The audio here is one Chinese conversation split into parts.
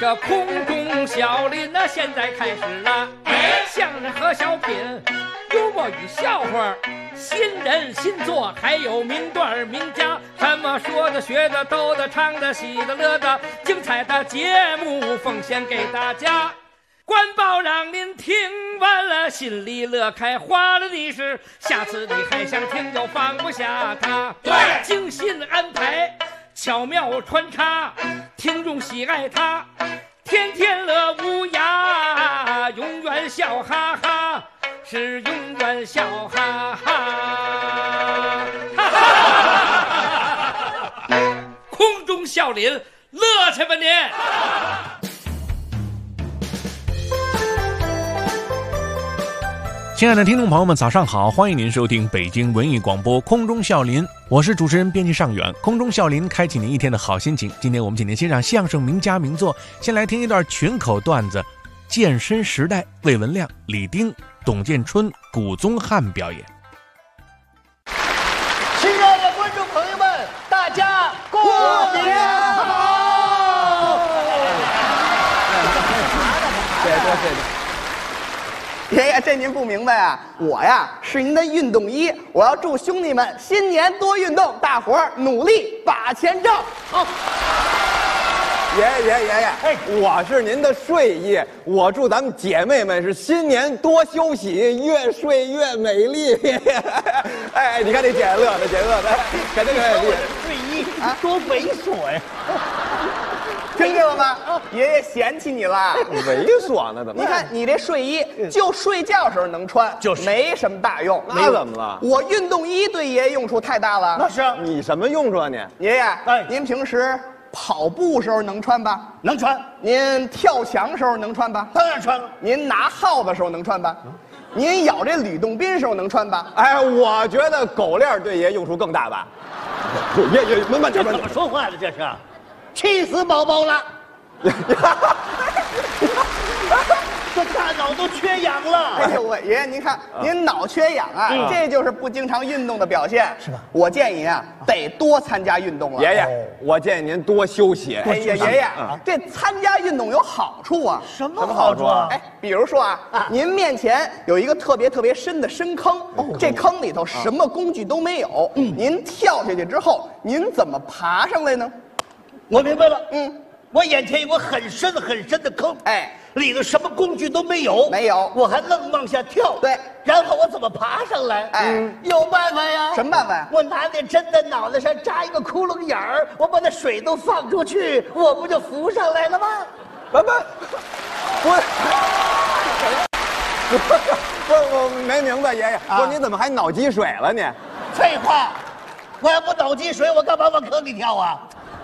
个空中笑林呢，现在开始了。相声和小品，幽默与笑话，新人新作，还有名段名家，什么说的、学的、逗的、唱的、喜的、乐的，精彩的节目奉献给大家。官报让您听完了，心里乐开花了的是，下次你还想听就放不下它。对，精心安排，巧妙穿插，听众喜爱它，天天乐无涯，永远笑哈哈，是永远笑哈哈。哈哈，空中笑林，乐去吧您！ 亲爱的听众朋友们，早上好！欢迎您收听北京文艺广播空中笑林，我是主持人编辑尚远。空中笑林开启您一天的好心情。今天我们请您欣赏相声名家名作，先来听一段群口段子，健身时代，魏文亮、李丁、董建春、古宗汉表演。 亲爱的观众朋友们，大家过年好！ 对。爷爷，这您不明白啊？我呀是您的运动衣，我要祝兄弟们新年多运动，大伙儿努力把钱挣。好， 爷爷，我是您的睡衣，我祝咱们姐妹们是新年多休息，越睡越美丽。哎，你看这姐乐的，感觉睡衣啊，多猥琐呀！ 听见了吗？爷爷嫌弃你了， 猥琐呢？怎么？ 你看你这睡衣，就睡觉时候能穿， 就是没什么大用。 那怎么了？ 我运动衣对爷爷用处太大了。 那是你什么用处啊你？ 爷爷， 哎您平时跑步时候能穿吧？ 能穿， 您跳墙时候能穿吧？ 当然穿了。 您拿耗子时候能穿吧？您咬这吕洞宾时候能穿吧？ 哎，我觉得狗链对爷用处更大吧。爷，慢这怎么说话的？这是，气死宝宝了！这大脑都缺氧了。 哎呦喂，爷爷您看，您脑缺氧啊，这就是不经常运动的表现， 是吧？ 我建议啊，得多参加运动了。 爷爷，我建议您多休息。 哎呀，爷爷，这参加运动有好处啊。 什么好处啊？ 哎，比如说啊，您面前有一个特别深的深坑，这坑里头什么工具都没有，您跳下去之后，您怎么爬上来呢？ 我明白了。我眼前有个很深的坑， 哎， 里头什么工具都没有， 没有我还愣往下跳。 对， 然后我怎么爬上来？ 哎， 有办法呀。 什么办法呀？ 我拿那针在脑袋上扎一个窟窿眼儿，我把那水都放出去，我不就浮上来了吗？ 不，我没明白，爷爷，不是你怎么还脑积水了你？ 废话，我要不脑积水，我干嘛往坑里跳啊？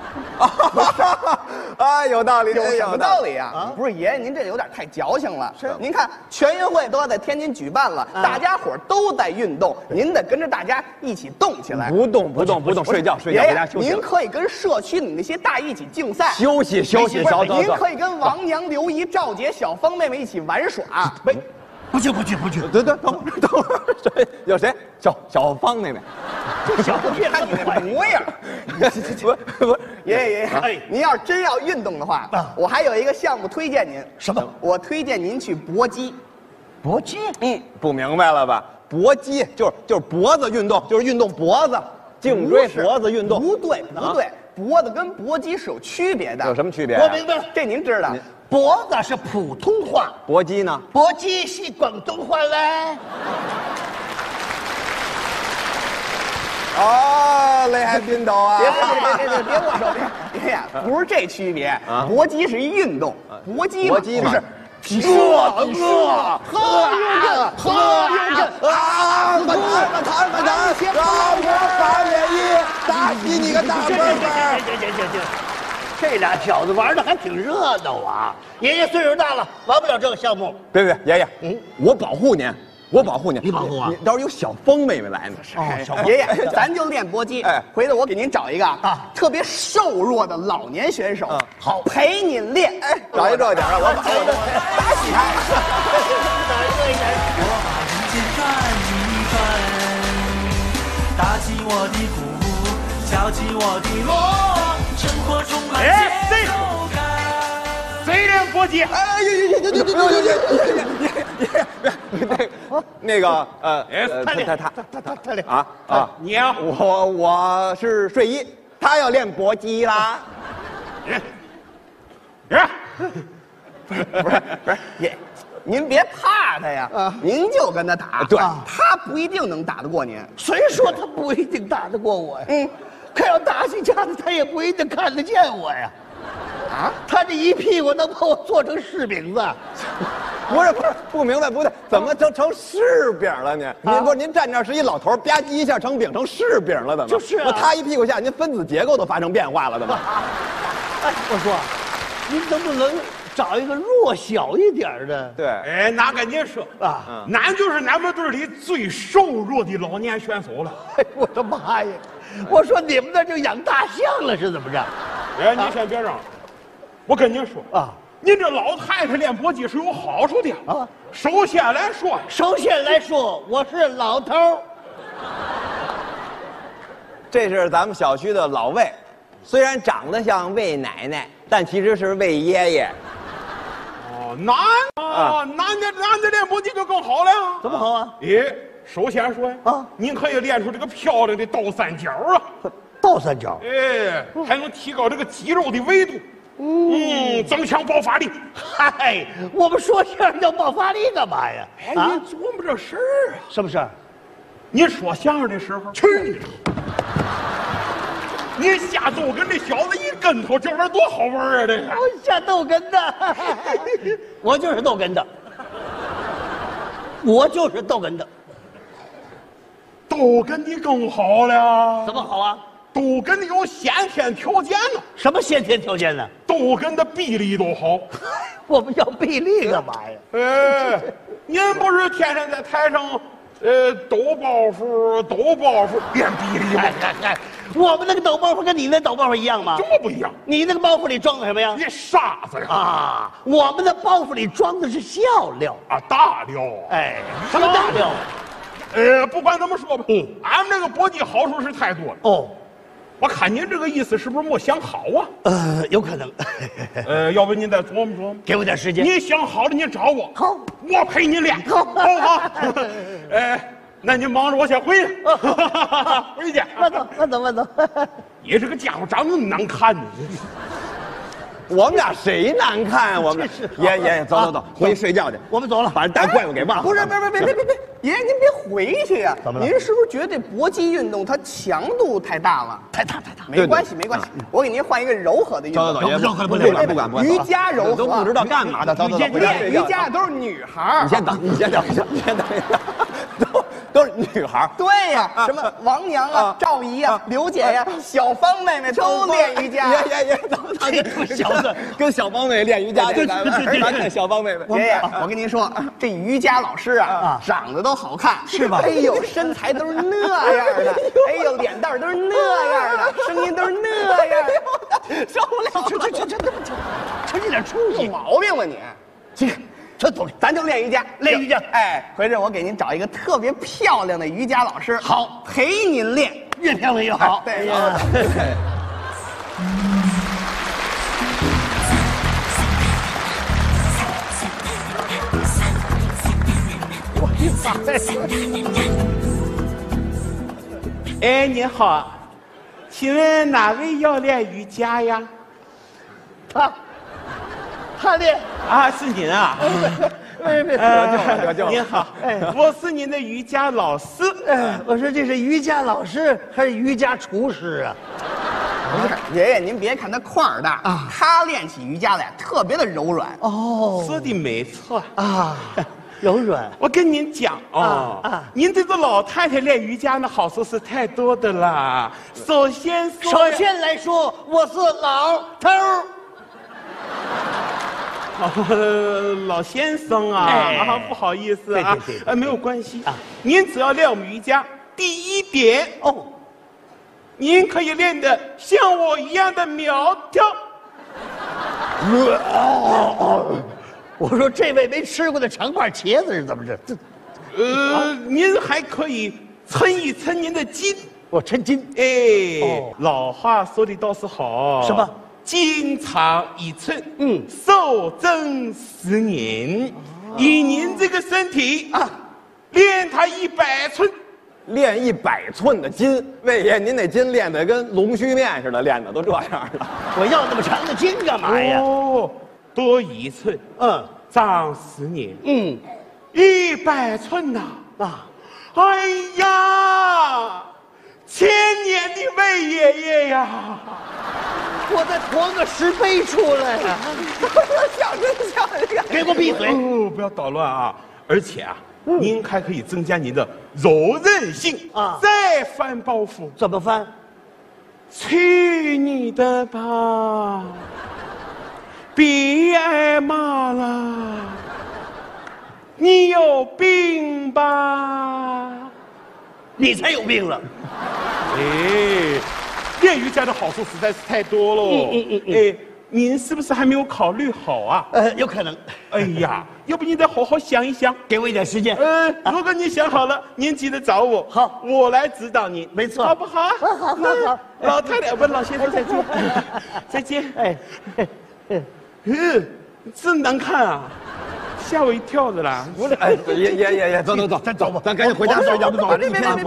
啊，有道理， 有什么道理啊？不是爷爷，您这有点太矫情了。是，您看全运会都要在天津举办了，大家伙都在运动，您得跟着大家一起动起来。 不动，睡觉， 爷爷回家休息。 您可以跟社区里那些大一起竞赛， 休息，走。 您可以跟王娘、刘姨、赵姐、小芳妹妹一起玩耍。 不去。 对，等会儿，谁有谁？小芳妹妹， 这小屁看你那模样。不，爷爷，您要是真要运动的话，我还有一个项目推荐您。 什么？ 我推荐您去搏击。 搏击？ 不明白了吧？搏击就是脖子运动，就是运动脖子，颈椎脖子运动。 不对，脖子跟搏击是有区别的。 有什么区别？ 我明白了， 这您知道。 脖子是普通话， 搏击呢？ 搏击是广东话嘞。 哦，厉害筋斗啊！ 别握手，别呀，不是这区别。搏击是一运动，搏击嘛，就是提喝啊！我反免疫，打死你个大笨蛋！ 行，这俩小子玩的还挺热闹啊！爷爷岁数大了，玩不了这个项目。 别，爷爷，我保护您。你保护我，你到时候有小峰妹妹来呢。 小峰爷爷，咱就练搏击。回头我给您找一个特别瘦弱的老年选手，好陪您练。 找一这点的，我打死他。 我把人间转一转，打起我的鼓，敲起我的锣，生活充满节奏感。 击。 哎那个他练啊， 你呀， 我是睡衣，他要练搏击啦。 不是也，您别怕他呀，您就跟他打， 对他不一定能打得过您。谁说他不一定打得过我呀？可要打起架子，他也不一定看得见我呀。他这一屁股能把我做成柿饼子？ 不明白，不对，怎么成柿饼了呢？您站这儿是一老头，吧唧一下成饼成柿饼了，怎么？ 就是啊， 他一屁股下，您分子结构都发生变化了，怎么？ 哎，我说，您能不能找一个弱小一点的？ 对， 哎，那跟你说啊，俺就是俺们队里最瘦弱的老年选手了。 哎，我的妈呀！我说你们那就养大象了是怎么着？ 哎，你先别嚷，我跟你说啊，您这老太太练搏击是有好处的啊。首先来说， 我是老头。 这是咱们小区的老魏，虽然长得像魏奶奶，但其实是魏爷爷。 哦，男的练搏击就更好了。 怎么好啊？ 首先说啊，您可以练出这个漂亮的倒三角啊， 倒三角， 还能提高这个肌肉的维度，增强爆发力。 嗨，我们说相声叫爆发力干嘛呀？ 哎，你琢磨这事儿啊？ 什么事儿？ 你说相声的时候，去你的！你下逗哏这小子一跟头，这玩意儿多好玩啊！这个我下逗哏的，我就是逗哏的， 逗哏的更好了。 怎么好啊？ 逗哏的有先天条件呢。 什么先天条件呢？ 逗哏的臂力都好。 我们要臂力干嘛呀？ 您不是天天在台上，抖包袱练臂力吗？ 我们那个抖包袱跟你那抖包袱一样吗？ 这么不一样？ 你那个包袱里装的什么呀？ 你傻子呀！ 啊，我们的包袱里装的是笑料啊，大料。 哎，什么大料？ 不管怎么说吧，俺们这个搏击好处是太多了。 哦， 我看您这个意思是不是没想好啊？ 有可能。 要不您再琢磨琢磨， 给我点时间。 你想好了，您找我。 好， 我陪你练。好。那你忙着，我先回去。回去。 慢走。 你这个家伙长那么难看呢。 我们俩谁难看？我们爷走，回去睡觉去。 我们走了， 把人大怪物给忘了。 不是，别，爷爷您别回去呀！怎么了？您是不是觉得这搏击运动它强度太大了？ 太大。 没关系，我给您换一个柔和的运动。 走，不管。 瑜伽柔和都不知道干嘛的。走， 练瑜伽都是女孩。 你先等一下，都是女孩。 对呀，什么王娘啊、赵姨呀、刘姐呀、小芳妹妹都练瑜伽。 爷，这小子跟小芳妹妹练瑜伽，对，看小芳妹妹。 爷爷，我跟您说，这瑜伽老师啊，长得都好看， 是吧？ 哎呦，身材都是那样的，哎呦，脸蛋都是那样的，声音都是那样的，受不了！ 这点出息， 有毛病吧你？这走，咱就练瑜伽，哎，回头我给您找一个特别漂亮的瑜伽老师， 好， 陪您练， 越漂亮越好。 对。 哎，你好，请问哪位要练瑜伽呀？ 他练啊，是您啊。您好，我是您的瑜伽老师。 我说这是瑜伽老师还是瑜伽厨师啊？ 不是，爷爷您别看他块儿大啊，他练起瑜伽来特别的柔软。 哦， 说的没错啊。柔软， 我跟您讲您这个老太太练瑜伽的好处是太多的啦。首先来说，我是老头老先生啊，不好意思啊，没有关系啊。您只要练我们瑜伽，第一点您可以练得像我一样的苗条。 我说这位没吃过的长瓣茄子是怎么着？ 您还可以抻一抻您的筋。 我抻筋。 老话说的倒是好。 什么？ 筋长1寸，手整10年，以您这个身体啊，练它100寸。 练100寸的筋，魏爷，您那筋练得跟龙须面似的，练的都这样了。 我要那么长的筋干嘛呀？ 哦，多1寸，长10年，100寸呐！哎呀，千年的魏爷爷呀！ 我再驮个10倍出来呀！ 笑， 给我闭嘴！ 不要捣乱啊！而且啊，您还可以增加您的柔韧性啊！再翻包袱， 怎么翻？ 去你的吧！别挨骂了，你有病吧？ 你才有病了！ 哎，练瑜伽的好处实在是太多了。哎，您是不是还没有考虑好啊？ 有可能。 哎呀，要不你再好好想一想， 给我一点时间。 如果你想好了，您记得找我。 好， 我来指导你， 没错， 好不好？ 好。 老太太，不，老先生再见，再见。真难看啊，吓我一跳的啦！ 不是，爷，走，咱走吧，咱赶紧回家睡觉。 别，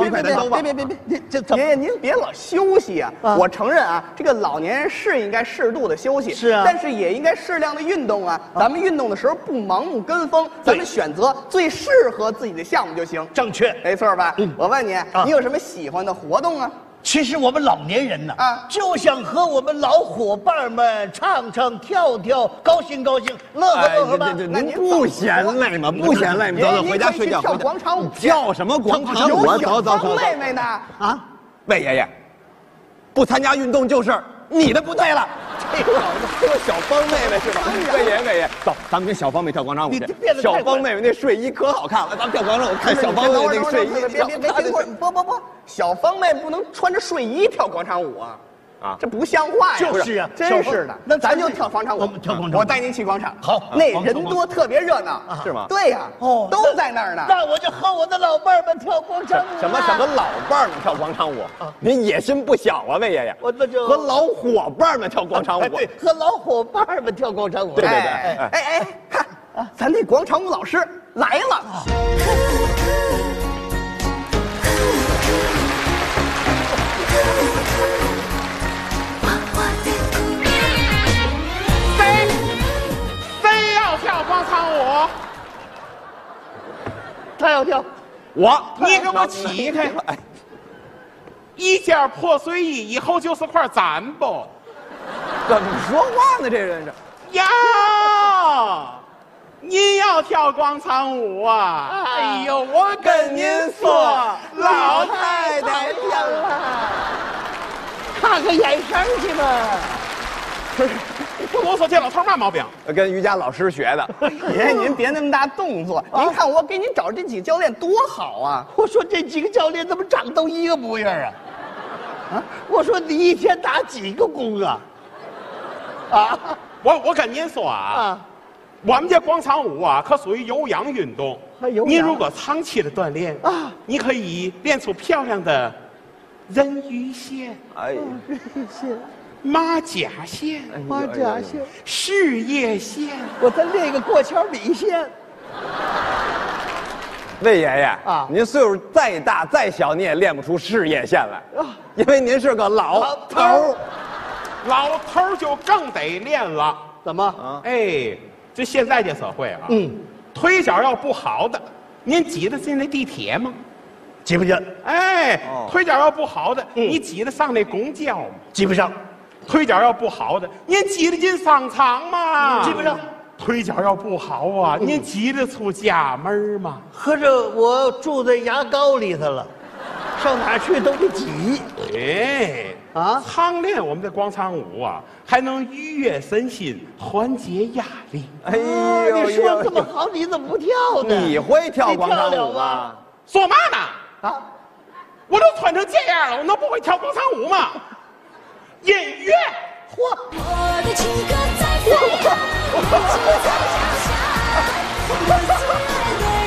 爷爷您别老休息啊！我承认啊，这个老年人是应该适度的休息， 是啊， 但是也应该适量的运动啊。咱们运动的时候不盲目跟风，咱们选择最适合自己的项目就行。 正确， 没错吧？我问你，你有什么喜欢的活动啊？ 其实我们老年人呢，就想和我们老伙伴们唱唱跳跳，高兴高兴，乐呵吧。 您不嫌累吗？不嫌累吗？走，回家睡觉。 跳广场舞， 跳什么广场舞？走。 妹妹呢？啊， 魏爷爷，不参加运动就是你的不对了。这个小芳妹妹是吧？魏爷，走，咱们跟小芳妹跳广场舞去。小芳妹妹那睡衣可好看了，咱们跳广场舞看小芳妹妹那个睡衣。 别，不，小芳妹不能穿着睡衣跳广场舞啊！啊，这不像话呀！ 就是啊， 真是的。那咱就跳广场舞， 跳广场舞， 我带您去广场。 好， 那人多，特别热闹， 是吗？ 对呀，都在那儿呢。 那我就和我的老伴儿们跳广场舞。 什么老伴儿们跳广场舞？您野心不小啊，魏爷爷。 我那就和老伙伴们跳广场舞。 对，和老伙伴们跳广场舞。 对。 看，咱那广场舞老师来了。 谁要跳广场舞？ 他要跳， 你给我起开！一件破睡衣以后就是块毡布。 怎么说话呢？这人是呀！你要跳广场舞啊？哎呦，我跟您说，老太太跳了，看看眼神去吧。 不是，我说这老头嘛毛病？ 跟瑜伽老师学的。 爷爷，您别那么大动作。您看我给您找这几个教练多好啊！ 我说这几个教练怎么长都一个模样啊？我说你一天打几个工啊？ 我跟您说啊，我们这广场舞啊，可属于有氧运动。你如果长期的锻炼啊，你可以练出漂亮的人鱼线、 人鱼线、 马甲线、事业线， 我再练个过桥米线。 魏爷爷您岁数再大再小，你也练不出事业线来因为您是个老头儿。 老头儿就更得练了。 怎么？ 哎，这现在这社会啊，腿脚要不好的，您挤得进那地铁吗？ 挤不进。 哎，腿脚要不好的，你挤得上那公交吗？ 挤不上。 腿脚要不好的，您挤得进商场吗？ 挤不上。 腿脚要不好啊，您挤得出家门吗？ 合着我住在牙膏里头了，上哪儿去都得挤。 常练我们的广场舞啊，还能愉悦身心，缓解压力。 哎呦， 你说这么好，你怎么不跳呢？ 你会跳广场舞吗？ 说嘛呢？我都穿成这样了，我能不会跳广场舞吗？音乐， 我的情歌在飞扬，我在脚下，我最爱的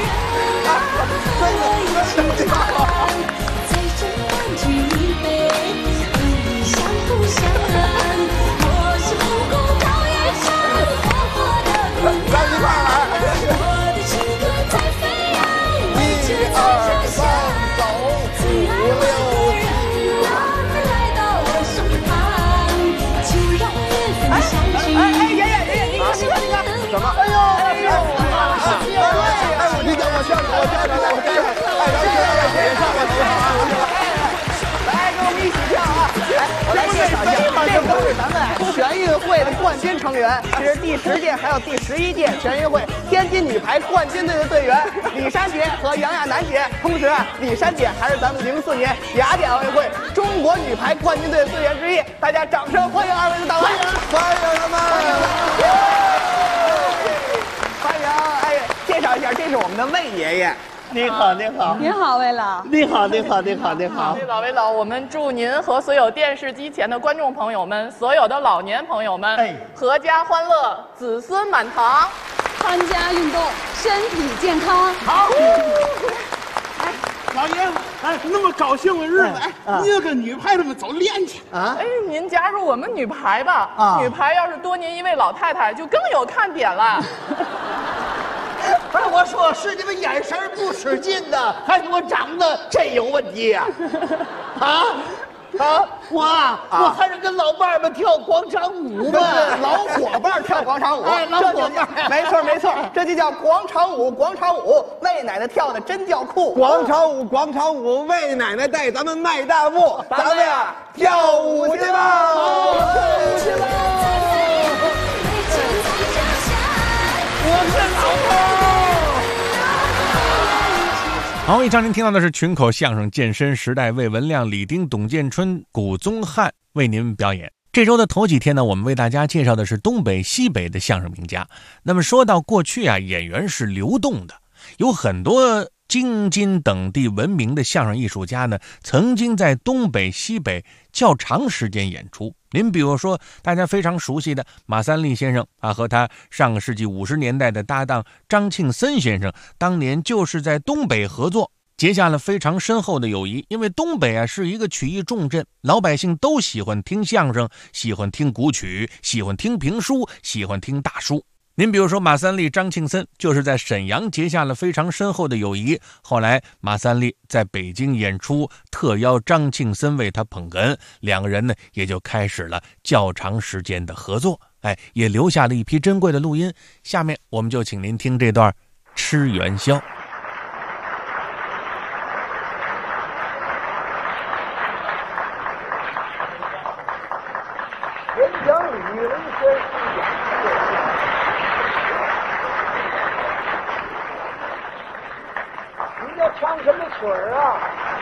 人，和一起唱，在这欢聚一杯，和你相互相爱，我是。 冠军成员，这是第10届还有第11届全运会天津女排冠军队的队员李珊姐和杨亚楠姐。同时啊，李珊姐还是咱们04年雅典奥运会中国女排冠军队的队员之一。大家掌声欢迎二位的到来！ 欢迎他们！ 欢迎！哎，介绍一下，这是我们的魏爷爷。 您好，您好， 您好，魏老。 您好，您好，您好，您好。 魏老，我们祝您和所有电视机前的观众朋友们，所有的老年朋友们，阖家欢乐，子孙满堂， 参加运动，身体健康。 好。老爷子，哎，那么高兴的日子，哎，您跟女排他们走练去啊！哎，您加入我们女排吧。啊，女排要是多您一位老太太，就更有看点了。 不是，我说是你们眼神不使劲的，还是我长得真有问题呀？我还是跟老伴儿们跳广场舞吧， 老伙伴跳广场舞， 哎，老伙伴， 没错，这就叫广场舞。魏奶奶跳的真叫酷。 广场舞，魏奶奶带咱们迈大步，咱们呀跳舞去吧！ 我是老头。 好，以上您听到的是群口相声健身时代，魏文亮、李丁、董建春、古宗汉为您表演。这周的头几天呢，我们为大家介绍的是东北西北的相声名家。那么说到过去啊，演员是流动的，有很多京津等地闻名的相声艺术家呢，曾经在东北西北较长时间演出。您比如说大家非常熟悉的马三立先生啊，和他上个世纪50年代的搭档张庆森先生，当年就是在东北合作，结下了非常深厚的友谊。因为东北啊是一个曲艺重镇，老百姓都喜欢听相声，喜欢听古曲，喜欢听评书，喜欢听大书。您比如说马三立、张庆森就是在沈阳结下了非常深厚的友谊，后来马三立在北京演出，特邀张庆森为他捧哏，两个人呢也就开始了较长时间的合作，也留下了一批珍贵的录音。下面我们就请您听这段吃元宵。 人讲女人先你要唱什么曲儿啊？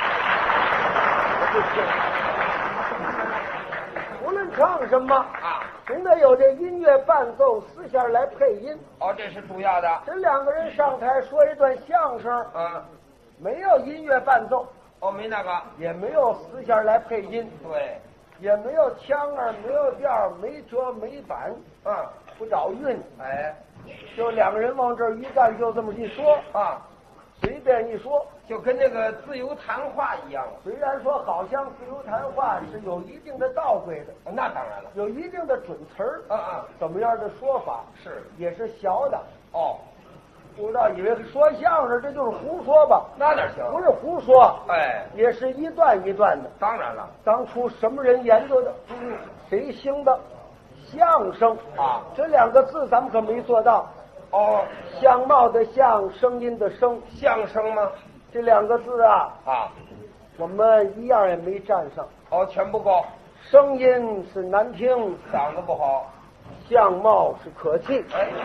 无论唱什么啊，总得有这音乐伴奏四下来配音。 哦，这是主要的。 这两个人上台说一段相声，没有音乐伴奏， 哦，没那个， 也没有四下来配音， 对， 也没有腔儿，没有调儿，没折没板，不找韵，就两个人往这儿一站，就这么一说啊。随便一说， 就跟那个自由谈话一样。 虽然说好像自由谈话是有一定的道规的， 那当然了， 有一定的准词儿，怎么样的说法是也是学的。 哦， 不知道以为说相声这就是胡说吧？ 那哪行？ 不是胡说，也是一段一段的。 当然了， 当初什么人研究的？谁兴的？相声啊，这两个字咱们可没做到。 哦， 相貌的相，声音的声， 相声吗？ 这两个字啊，我们一样也没占上。 哦，全不够。 声音是难听， 嗓子不好； 相貌是可气。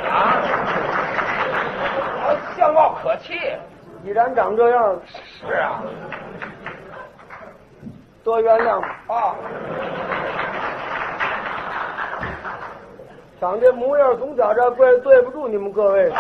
相貌可气， 既然长这样， 是啊， 多原谅吧。长这模样总觉着怪对不住你们各位。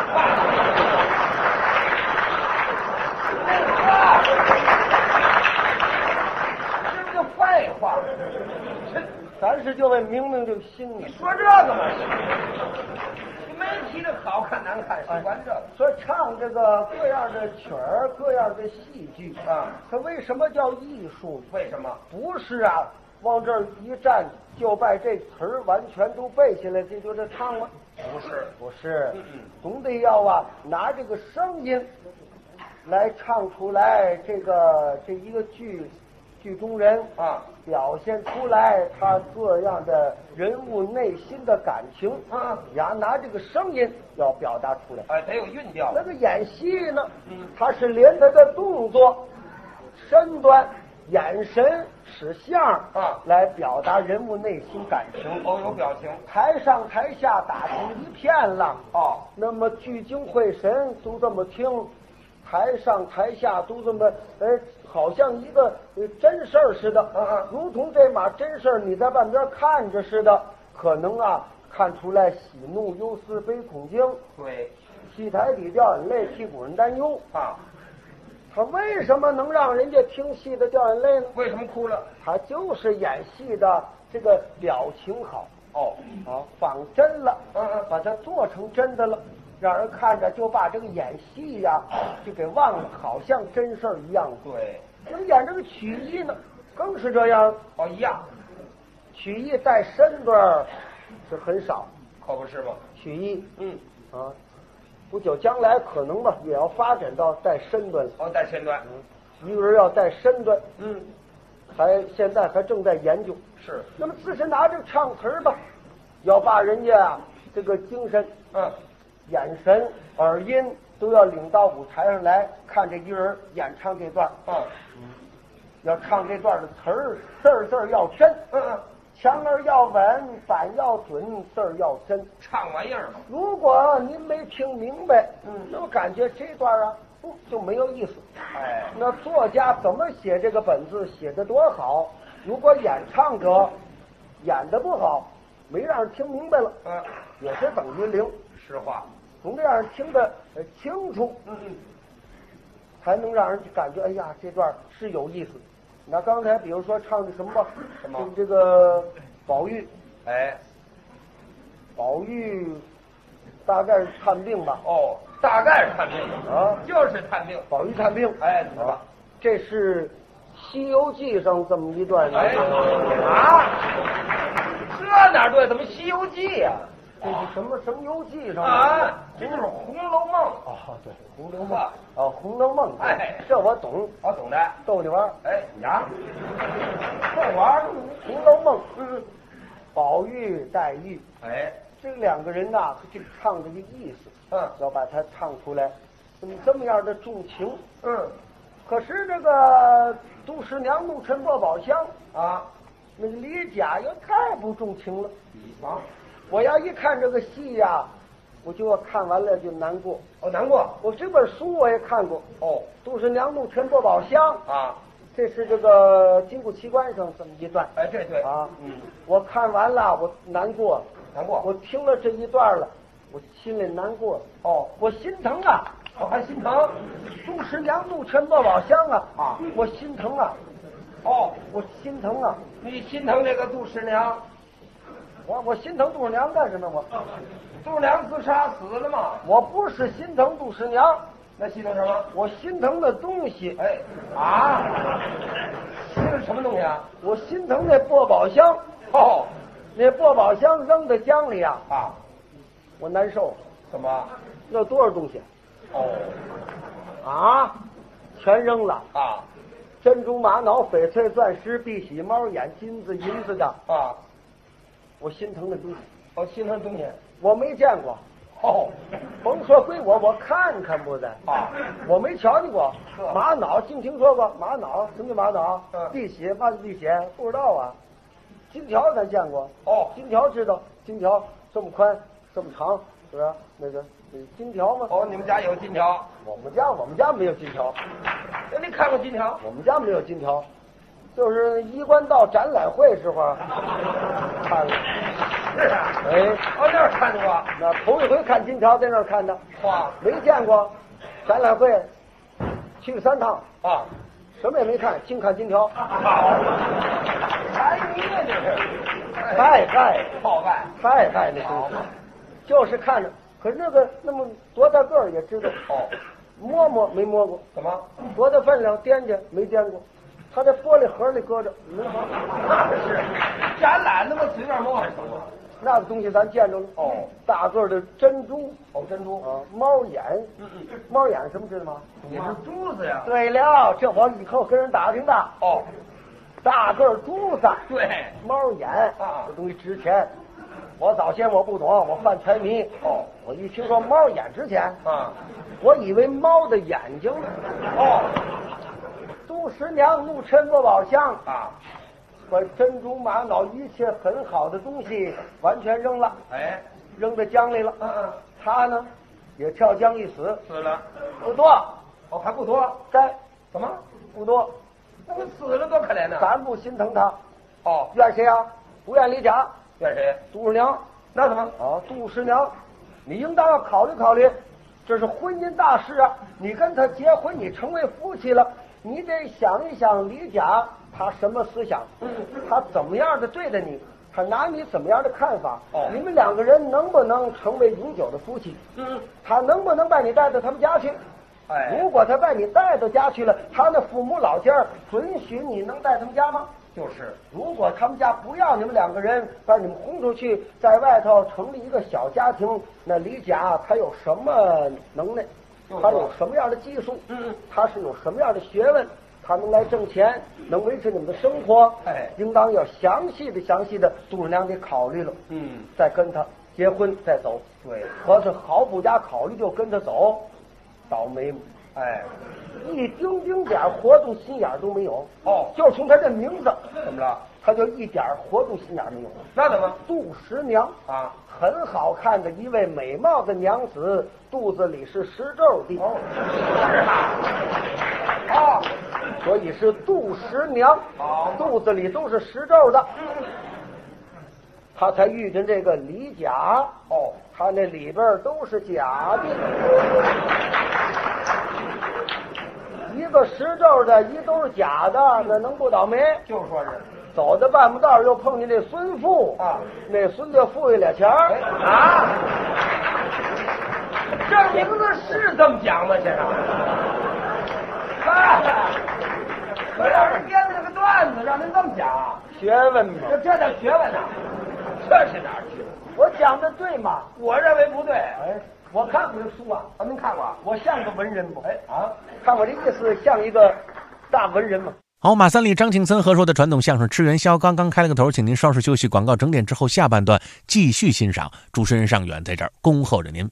这个废话， 咱是就为明明这个心呢。 你说这个嘛？你没提这好看难看，谁管这个？ 说唱这个各样的曲儿，各样的戏剧它为什么叫艺术？ 为什么？ 不是啊，往这儿一站就把这词儿完全都背下来，这就这唱吗？不是，总得要拿这个声音来唱出来这一个剧中人表现出来他各样的人物内心的感情拿这个声音要表达出来， 得有韵调。 那个演戏呢，他是连他的动作、身段、 眼神使相啊， 来表达人物内心感情。 哦，有表情。 台上台下打成一片了。 哦， 那么聚精会神都这么听，台上台下都这么好像一个真事儿似的。如同这码真事儿你在外边看着似的，可能啊看出来喜怒忧思悲恐惊。 对， 戏台底掉眼泪，替古人担忧啊。 他为什么能让人家听戏的掉眼泪呢？ 为什么哭了？ 他就是演戏的这个表情好。 哦， 啊，仿真了，把它做成真的了，让人看着就把这个演戏呀就给忘了，好像真事儿一样。 对， 那么演这个曲艺呢，更是这样。 哦，一样。 曲艺带身段是很少， 可不是吗？ 曲艺，不久将来可能吧，也要发展到带身段了。 哦，带身段。 一个人要带身段，现在还正在研究。 是。 那么自身拿这个唱词儿吧，要把人家这个精神、眼神、耳音都要领到舞台上来，看这一人演唱这段。要唱这段的词儿，字儿要真。腔儿要稳，板要准，字儿要真。 唱玩意儿嘛。 如果您没听明白，那我感觉这段啊，就没有意思。那作家怎么写这个本子，写得多好，如果演唱者演得不好，没让人听明白了，也是等于零。 实话， 总得让人听得清楚，才能让人感觉，哎呀，这段是有意思。那刚才比如说唱的什么吧，这个宝玉，宝玉大概是探病吧？ 哦，大概是探病啊， 就是探病。 宝玉探病， 怎么了？ 这是《西游记》上这么一段。 这哪对？怎么《西游记》呀？ 这是什么游记上啊？这就是《红楼梦》。 哦，对，《红楼梦》哦，《红楼梦》。这我懂， 我懂的， 逗你玩。 呀， 这玩儿《红楼梦》，宝玉、黛玉，这两个人呐，这个唱这个意思，要把它唱出来，这么样的重情，可是这个杜十娘怒沉落宝箱啊，那个李甲又太不重情了。我要一看这个戏呀，我就要看完了就难过。 难过。 我这本书我也看过。杜十娘怒沉落宝箱啊， 这是这个金谷奇观上这么一段。 这对啊，我看完了，我难过。我听了这一段了，我心里难过。我心疼啊。 我还心疼。 杜十娘怒沉落宝箱啊，我心疼啊。我心疼啊。 你心疼这个杜十娘？ 我心疼杜十娘干什么？ 杜十娘自杀死了吗？ 我不是心疼杜十娘， 那心疼什么？ 我心疼的东西。 心疼什么东西啊？ 我心疼那薄宝箱。那薄宝箱扔在江里啊，我难受。 怎么？ 那多少东西？全扔了啊！ 珍珠、玛瑙、翡翠、钻石、碧玺、猫眼、金子、银子的啊！ 我心疼的东西。 心疼的东西我没见过。甭说归我看看不在我没瞧见过。玛瑙净听说过，玛瑙什么叫玛瑙？碧玺嘛是碧玺？不知道啊。金条咱见过。金条知道，金条这么宽这么长，是不是？那个金条吗？ 你们家有金条？ 我们家没有金条。 那你看过金条？ 我们家没有金条，就是衣冠道展览会时候看了。 是啊。那儿看见过。 那头一回看金条在那儿看的。没见过。展览会去了3趟什么也没看，净看金条。 财迷呀，这是。 好拜那东西，就是看着。可是那么多大个儿也知道。摸没摸过。 怎么？ 多大分量掂去没掂过。他在玻璃盒里搁着。 那是展览那么随便摸还成吗？ 那个东西咱见着了。大个的珍珠。 珍珠啊，猫眼。猫眼什么知道吗？ 也是珠子呀。 对了，这我以后跟人打听的。大个珠子。 对。 猫眼这东西值钱。我早先我不懂，我犯财迷。我一听说猫眼值钱我以为猫的眼睛。 杜十娘怒嗔我宝箱啊，把珍珠玛瑙一切很好的东西完全扔了，哎，扔到江里了。他呢也跳江一死了，不多， 哦，还不多， 该怎么不多？ 那么死了多可怜呢？ 咱不心疼他。 哦， 怨谁啊？不怨李甲， 怨谁？ 杜十娘。 那怎么？ 啊，杜十娘，你应当要考虑考虑，这是婚姻大事啊！你跟他结婚，你成为夫妻了，你得想一想李甲他什么思想，他怎么样的对待你，他拿你怎么样的看法？哦，你们两个人能不能成为永久的夫妻？他能不能把你带到他们家去？哎，如果他把你带到家去了，他那父母老家准许你能带他们家吗？ 就是， 如果他们家不要你们两个人，把你们轰出去，在外头成立一个小家庭，那李甲他有什么能耐？他有什么样的技术？他是有什么样的学问？他能来挣钱，能维持你们的生活？哎，应当要详细的，杜十娘得考虑了。再跟他结婚再走。对，可是毫不加考虑就跟他走，倒霉。哎，一丁丁点活动心眼都没有。哦，就从他这名字怎么了？他就一点活动心眼没有。 那怎么？ 杜十娘啊，很好看的一位美貌的娘子，肚子里是石皱的。哦，是啊。哦，所以是杜十娘。哦，肚子里都是石皱的。他才遇见这个李甲。哦，他那里边都是假的。一个石皱的，一都是假的，那能不倒霉？ 就说是走到半步道又碰见这孙富啊，那孙子富裕俩钱儿啊。这名字是这么讲吗？先生，我要是编了个段子，让您这么讲， 学问嘛， 这叫学问呐？这是哪儿去了？ 我讲的对吗？ 我认为不对。 哎，我看过这书啊， 您看过？ 我像个文人不？哎啊，看我这意思像一个大文人吗？ 好，马三立、张庆森合说的传统相声《吃元宵》刚刚开了个头，请您稍事休息，广告整点之后下半段继续欣赏。主持人尚远在这儿恭候着您。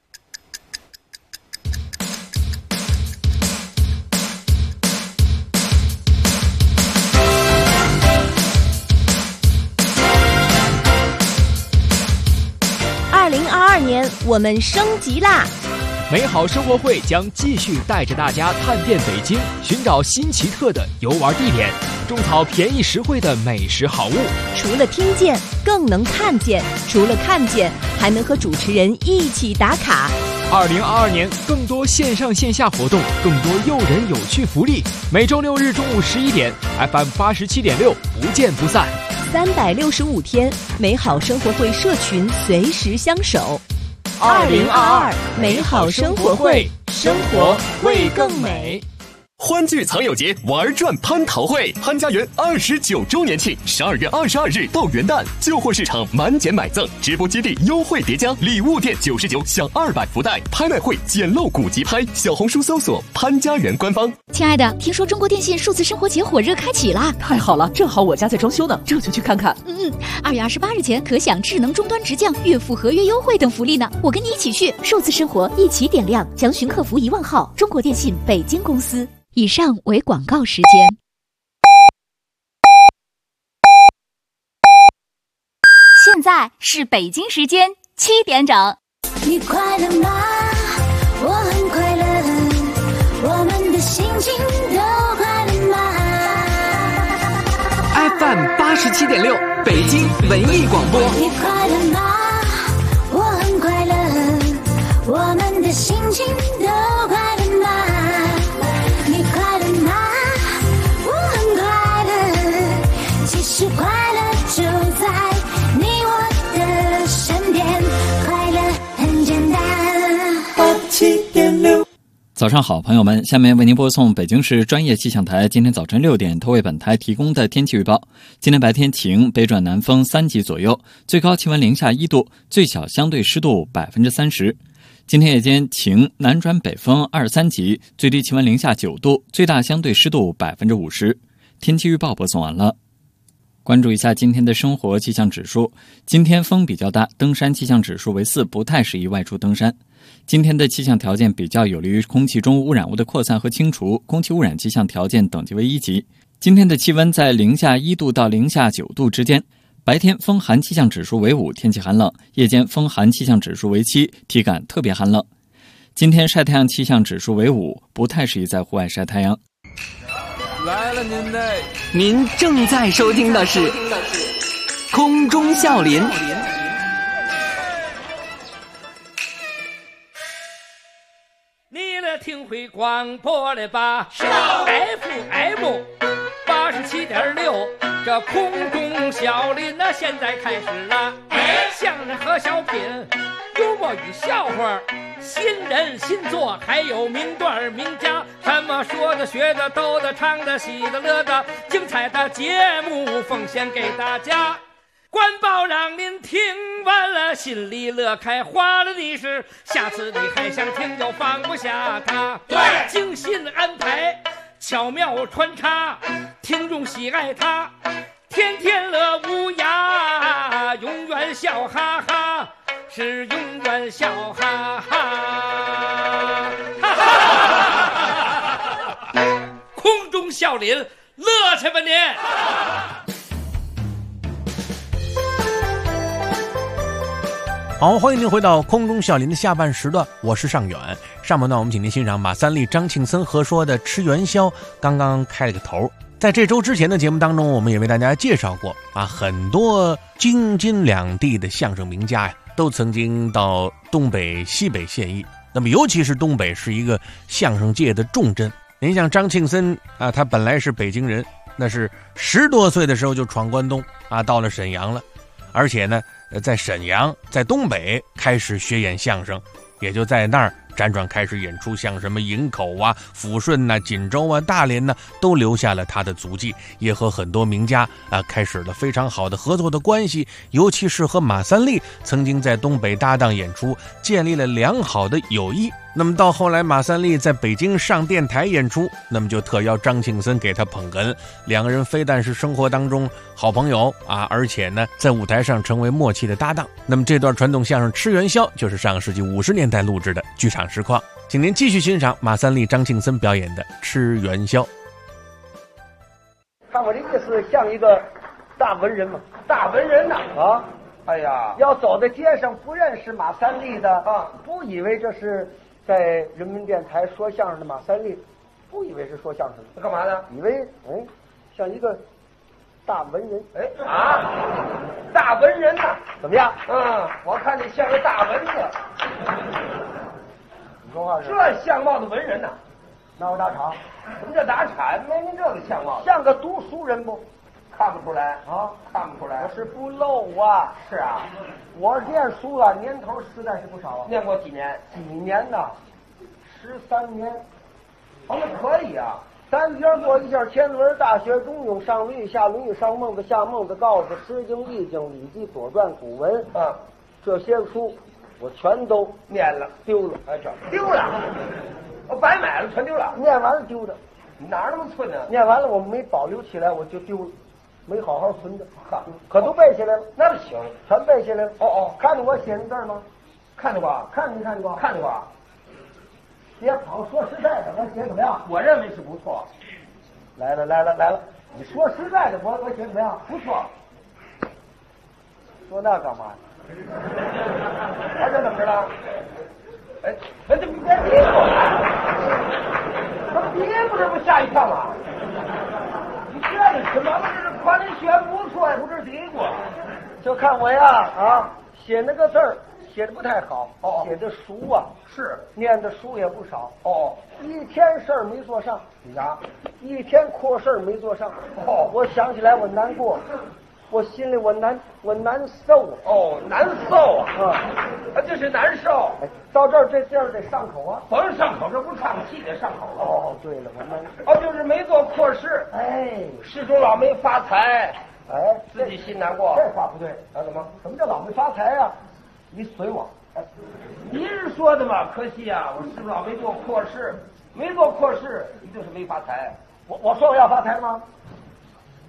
2022年，我们升级啦！ 美好生活会将继续带着大家探遍北京，寻找新奇特的游玩地点，种草便宜实惠的美食好物。 除了听见，更能看见；除了看见，还能和主持人一起打卡。 2022年，更多线上线下活动，更多诱人有趣福利。每周6日中午11点 ，FM 87.6，不见不散。 365天，美好生活会社群随时相守。 2022 美好生活会，生活会更美。 欢聚藏友节，玩转蟠桃会，潘家园29周年庆，12月22日到元旦，旧货市场满减买赠，直播基地优惠叠加，礼物店99享200福袋，拍卖会捡漏古籍拍，小红书搜索潘家园官方。 亲爱的，听说中国电信数字生活节火热开启啦！ 太好了，正好我家在装修呢，这就去看看。 2月28日前可享智能终端直降、月付合约优惠等福利呢。我跟你一起去，数字生活一起点亮。详询客服1万号，中国电信北京公司。以上为广告时间。 现在是北京时间7点整。 你快乐吗？我很快乐，我们的心情都快乐吗 ？FM 87.6，北京文艺广播。 你快乐吗？我很快乐，我们的心情都快乐吗？你快乐吗？我很快乐，其实快乐就在你我的身边，快乐很简单。87.6。 早上好，朋友们，下面为您播送北京市专业气象台今天早晨6点都为本台提供的天气预报。今天白天晴，北转南风3级左右，最高气温零下1度，最小相对湿度30%。今天夜间晴，南转北风2-3级，最低气温零下9度，最大相对湿度50%。天气预报播送完了。 关注一下今天的生活气象指数。今天风比较大，登山气象指数为4，不太适宜外出登山。今天的气象条件比较有利于空气中污染物的扩散和清除，空气污染气象条件等级为1级。今天的气温在零下1度到零下9度之间。白天风寒气象指数为5，天气寒冷；夜间风寒气象指数为7，体感特别寒冷。今天晒太阳气象指数为5，不太适宜在户外晒太阳。 来了您的， 您正在收听的是空中笑林。 你来听会广播了吧？FM 87.6，这空中笑林那现在开始了。相声和小品，幽默与笑话，新人新作，还有名段名家，什么说的学的逗的唱的喜的乐的，精彩的节目奉献给大家。官报让您听完了心里乐开花了的是，下次你还想听就放不下它。对，精心安排，巧妙穿插，听众喜爱它，天天乐无涯，永远笑哈哈，是永远笑哈哈。空中笑林，乐去吧您！ 好，欢迎您回到空中笑林的下半时段，我是尚远。上半段我们请您欣赏马三立、张庆森合说的《吃元宵》，刚刚开了个头。在这周之前的节目当中，我们也为大家介绍过很多京津两地的相声名家都曾经到东北、西北献艺。那么尤其是东北是一个相声界的重镇。您像张庆森他本来是北京人，那是10多岁的时候就闯关东到了沈阳了，而且呢在沈阳在东北开始学演相声，也就在那儿辗转开始演出，像什么营口抚顺锦州大连都留下了他的足迹，也和很多名家开始了非常好的合作的关系，尤其是和马三立曾经在东北搭档演出，建立了良好的友谊。那么到后来马三立在北京上电台演出，那么就特邀张庆森给他捧哏，两个人非但是生活当中好朋友而且呢在舞台上成为默契的搭档。那么这段传统相声《吃元宵》就是上个世纪50年代录制的剧场实况，请您继续欣赏马三立、张庆森表演的《吃元宵》。 看我这意思像一个大文人嘛，大文人呐哎呀，要走在街上不认识马三立的不以为这是在人民电台说相声的马三立，不以为是说相声的，干嘛呢？以为像一个大文人。大文人呐，怎么样？我看你像个大文子。你说话是这相貌的文人呐，那我打岔。什么叫打岔？没您这个相貌，像个读书人不？看不出来看不出来。我是不漏是啊，我念书年头实在是不少念过几年？几年呢？13年。那可以3篇过一下千文，大学中庸，上论语，下论语，上孟子，下孟子，告子，诗经，易经，礼记，左传，古文这些书我全都念了，丢了。丢了？我白买了，全丢了。念完了丢的。你哪那么寸呢？念完了我没保留起来，我就丢了。没好好存着，可都背下来了。那不行，全背下来了。看见我写的字吗？看见过，看见过，看见过。别跑，说实在的，我写怎么样？我认为是不错。来了，你说实在的，我写怎么样？不错。说那干嘛？这怎么着了？这别嘀咕，怎么嘀咕这不吓一跳吗？你这是什么？这是夸你学不错，不是嘀咕。就看我写那个字儿写的不太好，写的熟是念的书也不少一天事儿没做上，一天阔事儿没做上我想起来我难过，我心里我难受难受这是难受。到这儿这字儿得上口甭上口，这不唱戏得上口了。对了，我难受就是没做阔事，事中老没发财，自己心难过。这话不对怎么叫老没发财你随我。您是说的嘛？可惜我是不是老没做阔事？没做阔事，一定是没发财。我说我要发财吗？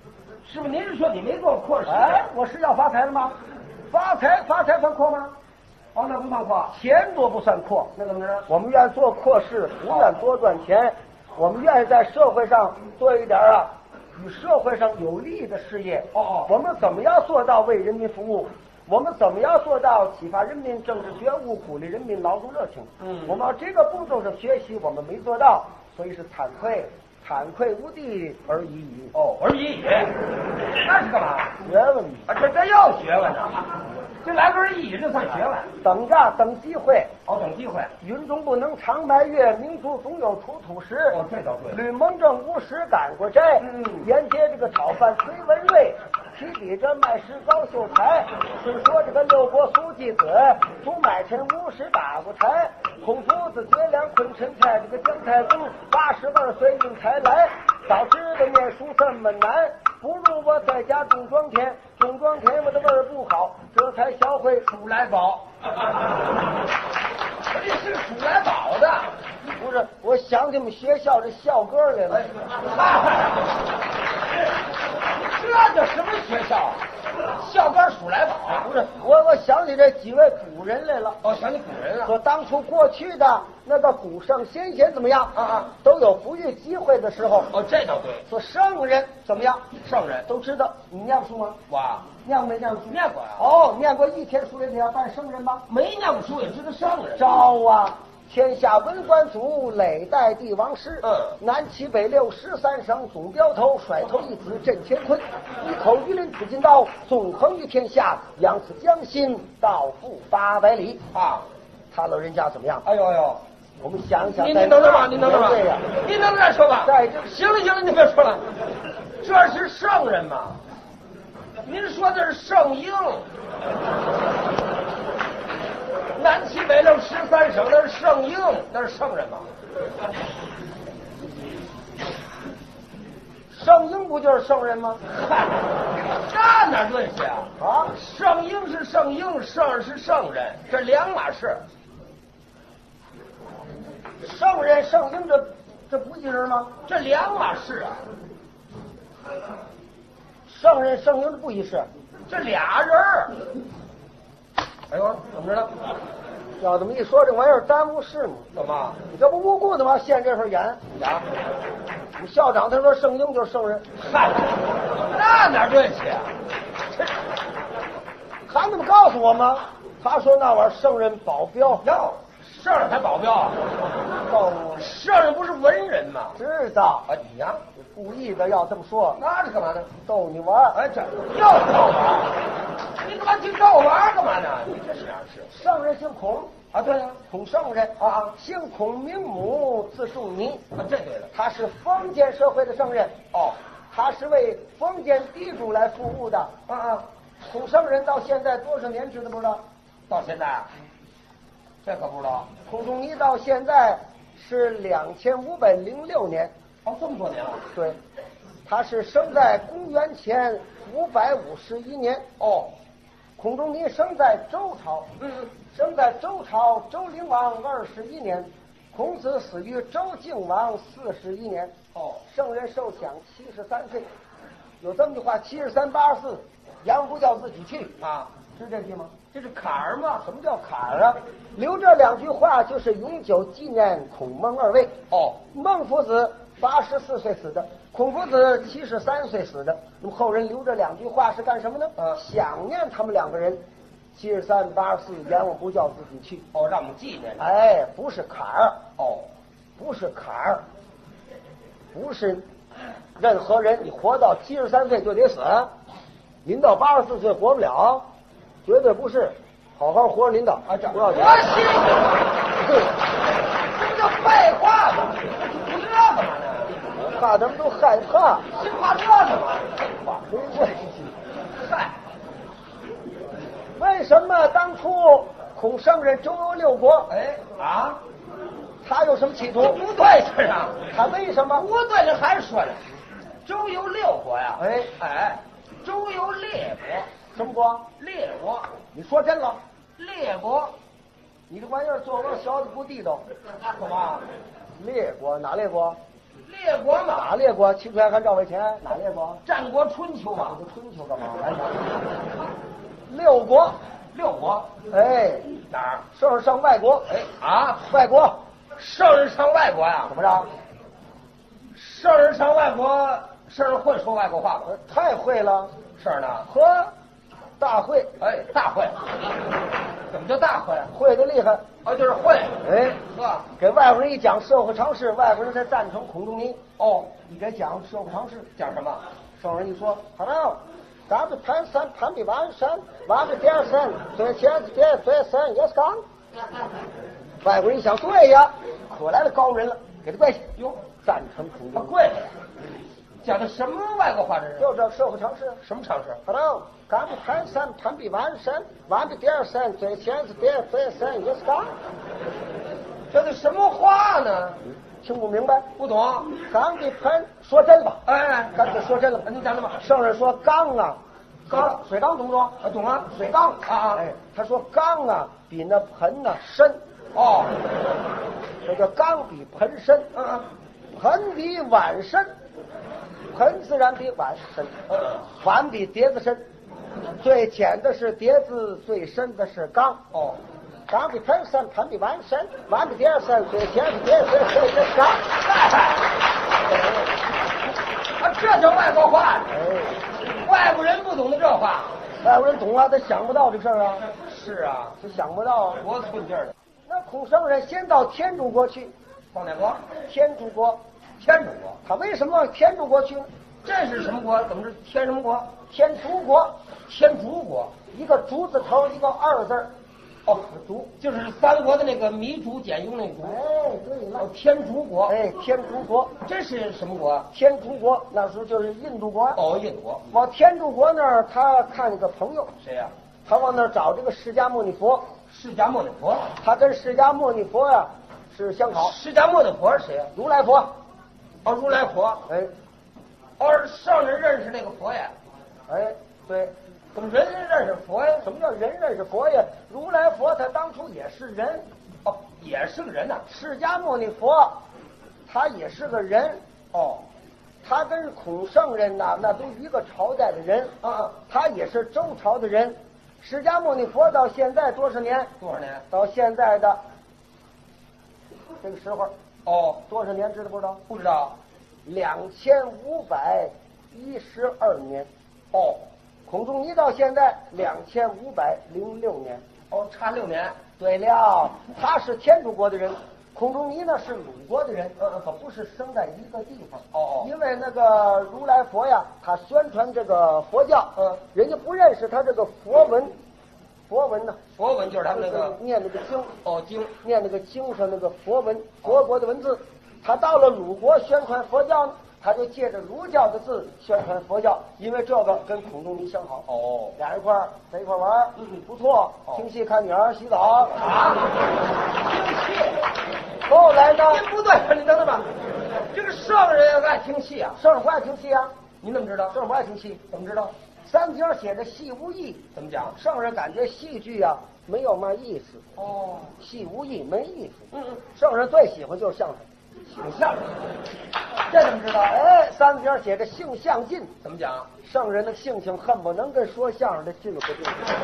是不是？您是说你没做阔事？ 哎，我是要发财了吗？发财算阔吗？ 哦，那不算阔， 钱多不算阔。 那怎么着？ 我们愿做阔事，不愿多赚钱。我们愿意在社会上做一点与社会上有利的事业。我们怎么样做到为人民服务？我们怎么样做到启发人民政治觉悟，鼓励人民劳动热情？我们这个步骤上学习，我们没做到，所以是惭愧无地而已矣。 而已。那是干嘛？ 学问啊，这要学问呢。这来个而已，这算学问。 等机会。 等机会。 云中不能长埋月，民族总有出土时。 这倒对。 吕蒙正无时赶过斋。沿街这个讨饭崔文瑞，提笔着卖诗高秀才。虽说这个六国苏季子，主买臣50打过柴。孔夫子绝粮昆陈菜，这个姜太公82岁运才来。早知道念书这么难，不如我在家种庄田。种庄田我的味儿不好，这才学会数来宝。这是数来宝的， 不是？我想起我们学校这校歌来了。 这叫什么学校？校歌数来宝？ 不是，我想起这几位古人来了。 想起古人了。 说当初过去的那个古圣先贤怎么样？都有不遇机会的时候。 这倒对。 说圣人怎么样？ 圣人都知道。你念书吗？ 我念没念书？ 念过呀。 念过一天书也得要办圣人吗？ 没念过书也知道圣人。 招啊！天下文官族，累代帝王师。南七北六13省，总镖头，甩头一子震乾坤。一口鱼鳞紫金刀，纵横于天下，扬此江心，道覆800里。他老人家怎么样？ 哎呦， 我们想想。 您等等吧，您等等吧。您能再说吧？行了，您别说了。这是圣人吗？您说的是圣婴。南七北六13省，那是圣婴，那是圣人吗？ 圣婴不就是圣人吗？ 那哪对去啊？圣婴是圣婴，圣人是圣人，这两码事。 圣人圣婴这不一人吗？ 这两码事啊。 圣人圣婴不一事， 这俩人儿。哎呦，怎么着了？ 要这么一说，这玩意儿耽误事吗？ 怎么？ 你这不无故的吗？现这份演呀？ 你校长他说圣婴就是圣人， 那哪对去啊？ 他怎么告诉我吗？他说那玩意儿圣人保镖。 圣人还保镖啊？圣人不是文人吗？ 知道啊，你呀， 故意的要这么说。 那是干嘛呢？ 逗你玩。 这又逗玩？你干嘛净逗玩干嘛呢？你这是样事。 圣人姓孔啊，对呀， 孔圣人姓孔名母，字仲尼这对了。 他是封建社会的圣人。他是为封建地主来服务的。孔圣人到现在多少年知道不知道？ 到现在啊？这可不知道。 孔仲尼到现在是2506年。 这么多年了。 对，他是生在公元前551年。孔仲尼生在周朝。生在周朝周灵王21年，孔子死于周敬王41年。圣人寿享73岁。有这么句话：73、84，羊不叫自己去啊，是这句吗？ 这是坎儿吗？ 什么叫坎儿啊？留这两句话就是永久纪念孔孟二位。孟夫子84岁死的，孔夫子73岁死的。那么后人留这两句话是干什么呢？想念他们两个人。73、84，阎王不叫自己去。 让我们纪念。 不是坎儿。不是坎儿，不是任何人你活到73岁就得死，您到84岁活不了，绝对不是。好好活着，领导不要紧。 我信，这叫废话吗？不这干嘛呢？ 我怕他们都害怕。 谁怕这干嘛？ 废话没关系。为什么当初孔圣人周游六国？他有什么企图？ 不对，先生， 他为什么不对？这还说呢，周游六国呀？周游列国。 什么国？ 列国。 你说真了？ 列国。 你这玩意儿作文小的不地道。 干嘛？ 列国哪列国？ 列国嘛， 哪列国？秦桧汉赵魏钱哪列国？ 战国春秋嘛。 春秋干嘛？六国。 六国。 哎， 哪儿？ 圣人上外国。 哎啊， 外国。 圣人上外国呀？ 怎么着？ 圣人上外国，圣人会说外国话吗？ 太会了。 是呢。 呵，大会。 哎，大会。怎么叫大会？ 会的厉害。 哦，就是会。 哎， 呵， 给外国人一讲社会常识，外国人才赞成孔仲尼。 哦， 你给讲社会常识， 讲什么？ 圣人一说，好了，咱们盘山盘比完山，完了第二山，最前最山也是刚。外国人一想，对呀，可来了高人了，给他跪下。 哟， 赞成孔仲尼。 跪下。讲的什么外国话？这是？ 就这社会常识。 什么常识？ 好了，咱们盘山盘比完山，完了第二山，最前最山也是刚。 这都什么话呢？ 听不明白？ 不懂。 缸的盆，说真吧。 哎， 干脆说真了。 你讲什么？ 圣人说缸啊， 缸， 水缸懂不懂？ 啊，懂啊， 水缸啊。 哎，他说缸啊比那盆呢深。 哦， 这个缸比盆深。盆比碗深，盆自然比碗深。碗比碟子深，最浅的是碟子，最深的是缸。 哦。 缸比盆深，盆比碗深，碗比碟儿深，最浅的碟子最深缸。 啊，这叫外国话。哎，外国人不懂得这话， 外国人懂啊，他想不到这事儿啊。 是啊， 他想不到， 多寸劲儿的。 那孔圣人先到天竺国去， 到哪国？ 天竺国。 天竺国， 他为什么往天竺国去呢？ 这是什么国？怎么是天什么国？ 天竺国。 天竺国， 一个竹字头，一个二字。 哦，竹就是三国的那个糜竺简雍那竹。 哎，对了， 天竺国。 哎，天竺国， 这是什么国？ 天竺国那时候就是印度国。 哦，印度国。 往天竺国那儿，他看一个朋友。 谁呀？ 他往那儿找这个释迦牟尼佛。 释迦牟尼佛。 他跟释迦牟尼佛呀是相好。 释迦牟尼佛是谁呀？ 如来佛。 哦，如来佛。 哎， 哦，圣人认识那个佛呀？ 哎，对。 怎么人认识佛呀？ 什么叫人认识佛呀？如来佛他当初也是人。 哦，也是个人呐。 释迦牟尼佛，他也是个人。 哦， 他跟孔圣人呐，那都一个朝代的人。他也是周朝的人。释迦牟尼佛到现在多少年？ 多少年？ 到现在的这个时候。 哦， 多少年知道不知道？ 不知道。 2512年。 哦， 孔仲尼到现在2506年。 哦，差6年。 对了，他是天竺国的人，孔仲尼呢是鲁国的人，可不是生在一个地方。 哦， 因为那个如来佛呀，他宣传这个佛教，人家不认识他这个佛文。佛文呢？ 佛文就是他们那个念那个经。 哦，经念那个经上那个佛文，佛国的文字。他到了鲁国宣传佛教呢，他就借着儒教的字宣传佛教，因为这个跟孔仲尼相好。 哦， 俩人在一块玩，不错。听戏看女儿洗澡啊，听戏。 后来呢？ 不对，你等等吧。这个圣人爱听戏啊？ 圣人不爱听戏啊？ 你怎么知道？ 圣人不爱听戏， 怎么知道？ 三经写着戏无益， 怎么讲？ 圣人感觉戏剧啊没有嘛意思。 哦， 戏无益，没意思。圣人最喜欢就是相声， 喜欢相声。这怎么知道？ 哎，三经写着性相近， 怎么讲？ 圣人的性情恨不能跟说相声的近乎近。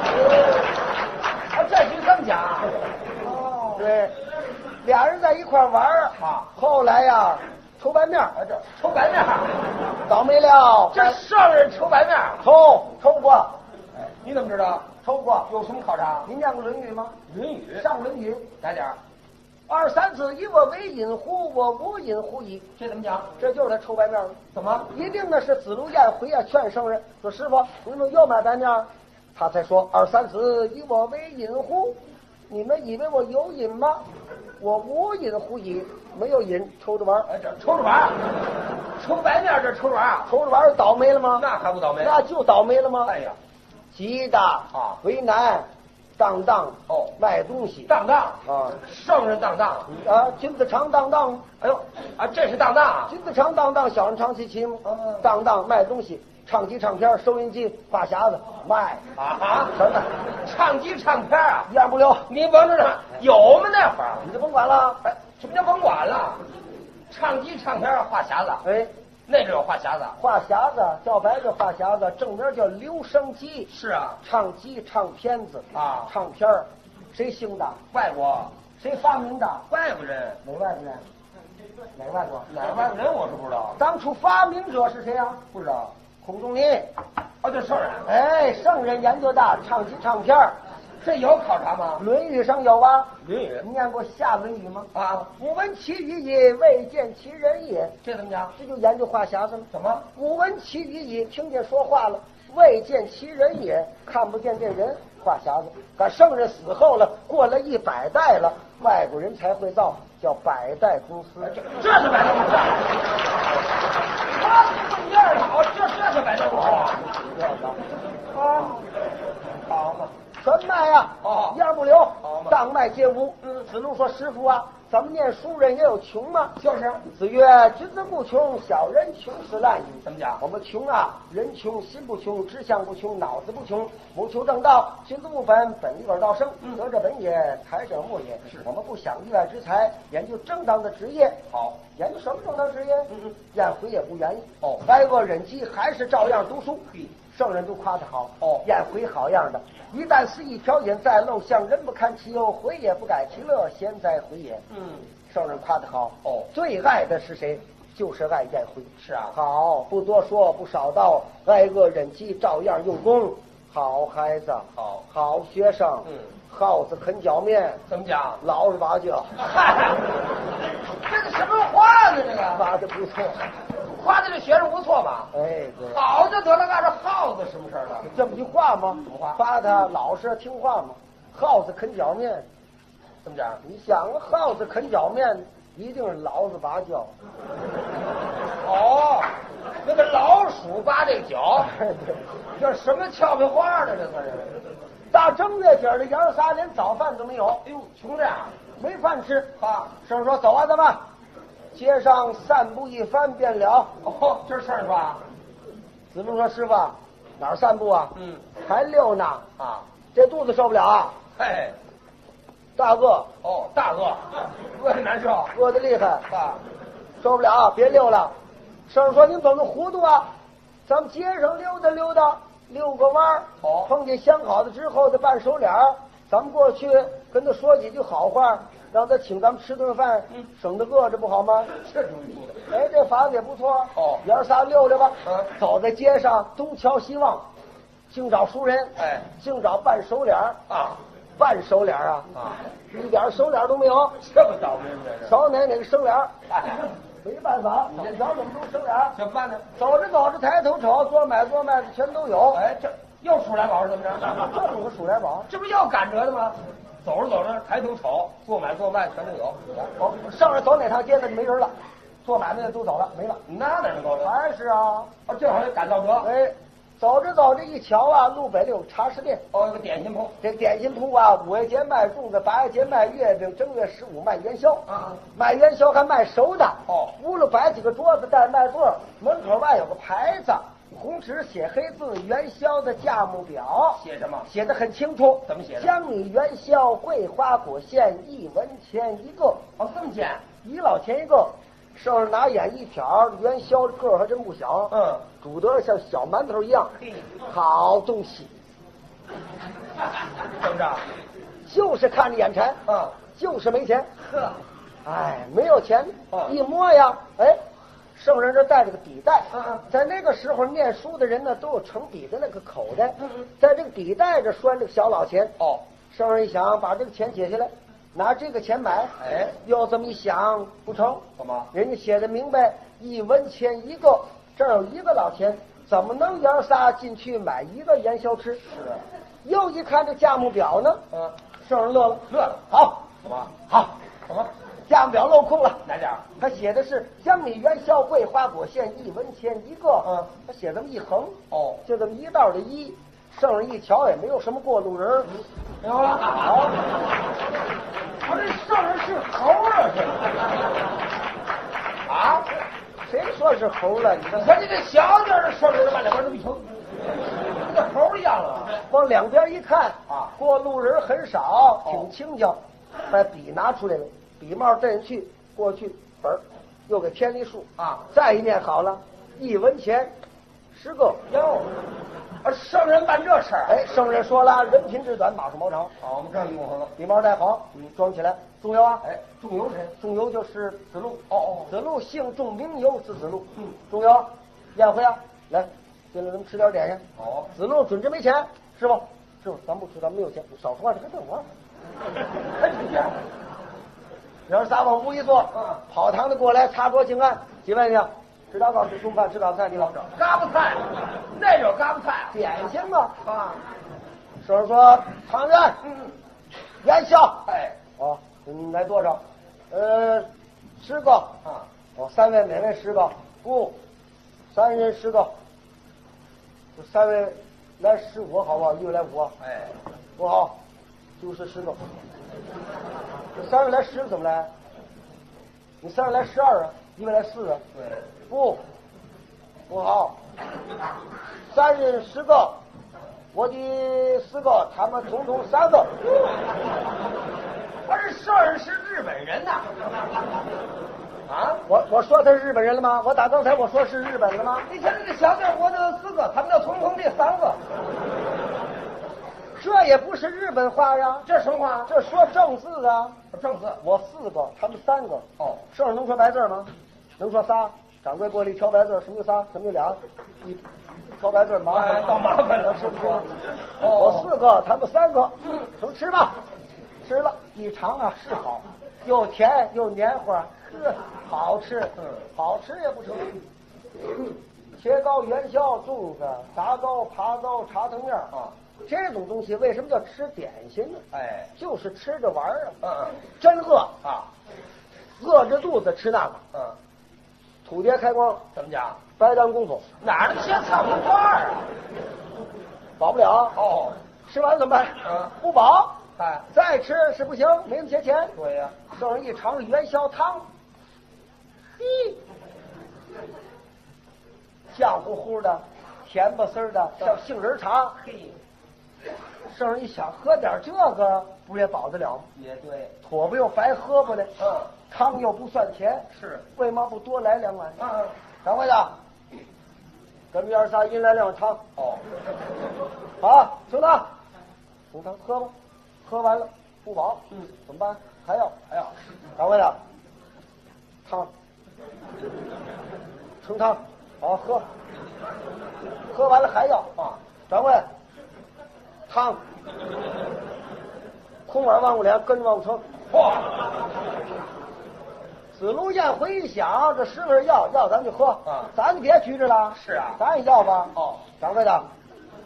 啊，这句这么讲？ 哦，对，俩人在一块玩啊，后来呀。抽白面， 这抽白面， 倒霉了。 这圣人抽白面， 抽过。 哎，你怎么知道？ 抽过。 有什么考察？ 您念过《论语》吗？ 《论语》 上《论语》 来点儿。 23子以我为隐乎？我无隐乎矣。 这怎么讲？ 这就是他抽白面了。 怎么？ 一定呢是子路宴回啊劝圣人说：“师傅，你们又买白面？”他才说：“23子以我为隐乎？你们以为我有瘾吗？我无瘾乎矣，没有瘾，抽着玩。 哎，这抽着玩，抽白面这抽着玩， 抽着玩倒霉了吗？ 那还不倒霉？ 那就倒霉了吗？ 哎呀， 急的啊，为难，当当哦， 卖东西， 当当啊， 圣人当当啊，金子长当当， 哎呦啊，这是当当啊， 金子长当当，小人长戚戚吗？当当卖东西。唱机唱片，收音机，话匣子卖啊什么？ 唱机唱片啊， 一样不留。 你甭知道有吗？那会儿你就甭管了。 哎，什么叫甭管了？ 唱机唱片画匣子， 哎， 那阵有画匣子， 画匣子叫白叫画匣子，正名叫留声机。 是啊， 唱机唱片子啊， 唱片儿，谁兴的？ 外国。 谁发明的？ 外国人。 哪外国人？哪外国？ 哪外国人我是不知道。 当初发明者是谁啊？ 不知道。 孔仲尼。 哦，这圣人。 哎，圣人研究的唱机唱片儿。 这有考察吗？ 《论语》上有啊， 《论语》 你念过下《论语》吗？ 啊， 吾闻其语矣，未见其人也。 这怎么讲？ 这就研究话匣子了。 什么？ 吾闻其语矣，听见说话了，未见其人也，看不见这人，话匣子。可圣人死后了，过了100代了，外国人才会造，叫百代公司。 这是百代公司。他中间好，这是百代公司啊。好嘛。 全卖啊！ 哦， 样不留，当卖皆无。子路说：“师傅啊，咱们念书人也有穷吗？” 就是。 子曰：“君子不穷，小人穷是滥矣。” 怎么讲？ 我们穷啊，人穷，心不穷，志向不穷，脑子不穷，谋求正道，君子务本，本立而道生。得者本也，才者末也。是我们不想意外之财，研究正当的职业。 好， 研究什么正当职业？颜回也不愿意。哦，挨饿忍饥，还是照样读书。圣人都夸他好。哦，颜回好样的。一旦肆意飘饮，在陋巷，人不堪其忧，回也不改其乐，贤哉回也。圣人夸得好。哦，最爱的是谁？就是爱颜回。 是啊， 好，不多说，不少道，挨饿忍饥，照样用功。好孩子，好学生。耗子啃脚面， 怎么讲？ 老实巴交。 嗨，这个什么话呢？这个夸的不错。 夸的这学生不错吧？ 哎，对， 好就得了，按照耗子什么事儿了？ 这么句话吗？ 什么话？ 夸他老实听话吗？耗子啃脚面， 怎么讲？ 你想，耗子啃脚面一定是老实巴交。 哦，那个老鼠扒这脚，这什么俏皮话呢？这算是。 大正月天的，爷儿仨连早饭都没有， 哎呦，穷这样， 没饭吃啊！ 圣人说：“走啊，咱们街上散步一番便了。” 哦，这是圣吧？ 子路说：“师傅，哪儿散步啊？还溜呢啊！ 这肚子受不了啊！ 嘿， 大饿哦，大饿，饿得难受， 饿得厉害啊， 受不了，别溜了。”圣人说：“您怎么糊涂啊？咱们街上溜达溜达。”遛个弯儿，碰见相好的之后的半熟脸儿，咱们过去跟他说几句好话，让他请咱们吃顿饭，省得饿着不好吗？ 这主意说的， 哎，这法子也不错。 哦， 爷儿仨溜溜吧。走在街上东瞧西望，净找熟人， 哎， 净找半熟脸儿啊， 半熟脸啊，一点熟脸都没有， 这么倒霉吗？这是少哪个生脸？ 哎。 没办法，怎么着怎么都生脸， 怎么办呢？ 走着走着抬头瞅，做买做卖的全都有。 哎，这又数来宝是怎么着？ 这么个数来宝， 这不要赶着的吗？走着走着抬头瞅，做买做卖全都有。 哦，上着走哪趟街子就没人了，做买卖的都走了，没了。 那哪能够？ 还是啊， 正好赶到得。 哎，走着走着一瞧啊，路北里有茶食店， 哦，有个点心铺。 这点心铺啊，5月节卖粽子，8月节卖月饼，正月15卖元宵。卖元宵还卖熟的。哦，屋里摆几个桌子带卖座，门口外有个牌子，红纸写黑字，元宵的价目表。 写什么？ 写得很清楚。 怎么写的？ 江米元宵，桂花果馅，1文钱一个。 哦，这么简 ，1老钱一个。圣人拿眼一瞟，元宵个儿还真不小。煮得像小馒头一样。好东西。 怎么着？ 就是看着眼馋。就是没钱。 呵， 哎，没有钱。一摸呀，哎，圣人这带着个笔袋。在那个时候念书的人呢，都有盛笔的那个口袋。在这个笔袋这拴这个小老钱。哦，圣人一想，把这个钱解下来。拿这个钱买，哎，又这么一想，不成？ 怎么？ 人家写的明白，1文钱一个，这儿有1个老钱，怎么能爷儿仨进去买1个元宵吃？是。又一看这价目表呢，圣人乐了， 乐了。 好， 怎么？ 好， 怎么？ 价目表镂空了， 哪点？ 他写的是江米元宵桂花果馅1文钱一个，他写这么一横，哦，就这么一道的一。圣人一瞧也没有什么过路人， 没有了。好，我这圣人是猴啊，这啊？ 谁说是猴了？你看你这小点的圣人，把两边都一瞅，跟猴一样了。 往两边一看啊，过路人很少，挺清静。把笔拿出来了，笔帽带进去，过去本儿， 又给添了数啊。再一念好了，1文钱10个。 哟，圣人办这事儿。 哎，圣人说了，人品至短，马术毛长。 好，我们这用了。 礼帽戴好，装起来。仲由啊， 哎，仲由谁？ 仲由就是子路。 哦， 子路姓仲，名由，字子路。仲由，宴会啊，来，进来咱们吃点点心。 好， 子路准是没钱，师傅，咱不吃，咱没有钱，少说话，这还等我。哎，你这。娘仨往屋一坐，跑堂的过来擦桌请安。几位呢？吃祷告，吃中饭，吃早菜，你老找嘎巴菜，那种嘎巴菜啊， 点心嘛啊。圣人说汤圆，元宵， 哎， 哦，来多少？10个啊。哦，3位每位10个，不，3人10个，这3位来15好不好？1位来5， 哎， 不好，就是10个。这3位来10个怎么来？你3位来12啊，1位来4啊。 对， 不好，3人10个，我的4个，他们统统3个。 我这圣人是日本人呐。 啊，我说他是日本人了吗？我打刚才我说是日本了吗？ 你瞧这小弟，我的4个，他们的统统的3个。 这也不是日本话呀， 这什么话？ 这说正字啊， 正字。 我4个，他们3个。 哦， 圣人能说白字吗？能说仨。掌柜过来挑白字，什么叫仨？什么叫俩？一挑白字麻烦， 倒麻烦了， 是不是？我4个，他们3个，都吃吧。吃了一尝啊，是好，又甜又黏糊，好吃。好吃也不成。切糕、元宵、粽子、炸糕、扒糕、茶藤面啊。这种东西为什么叫吃点心呢？ 哎， 就是吃着玩啊。真饿啊，饿着肚子吃那个。土鳖开光怎么讲？ 白当功夫哪儿的些草木花啊？ 饱不了。 哦， 吃完怎么办？不饱。 哎， 再吃是不行，没那么些钱。 对呀， 圣人一尝元宵汤，酱乎乎的，甜不丝的，像杏仁茶。 嘿， 圣人一想，喝点这个不也饱得了吗？ 也对， 妥不又白喝不呢？汤又不算钱， 是为嘛不多来2碗？掌柜的，咱们爷仨一人来2碗汤。 哦， 好，兄弟，冲汤喝吧。喝完了不饱，怎么办？还要。掌柜的，汤，盛汤，好喝。喝完了还要啊，掌柜，汤，空碗忘不了，跟忘不成。 嚯！ 子路宴回一想，这10个人要咱就喝啊，咱就别拘着了。 是啊， 咱也要吧。 哦， 掌柜的，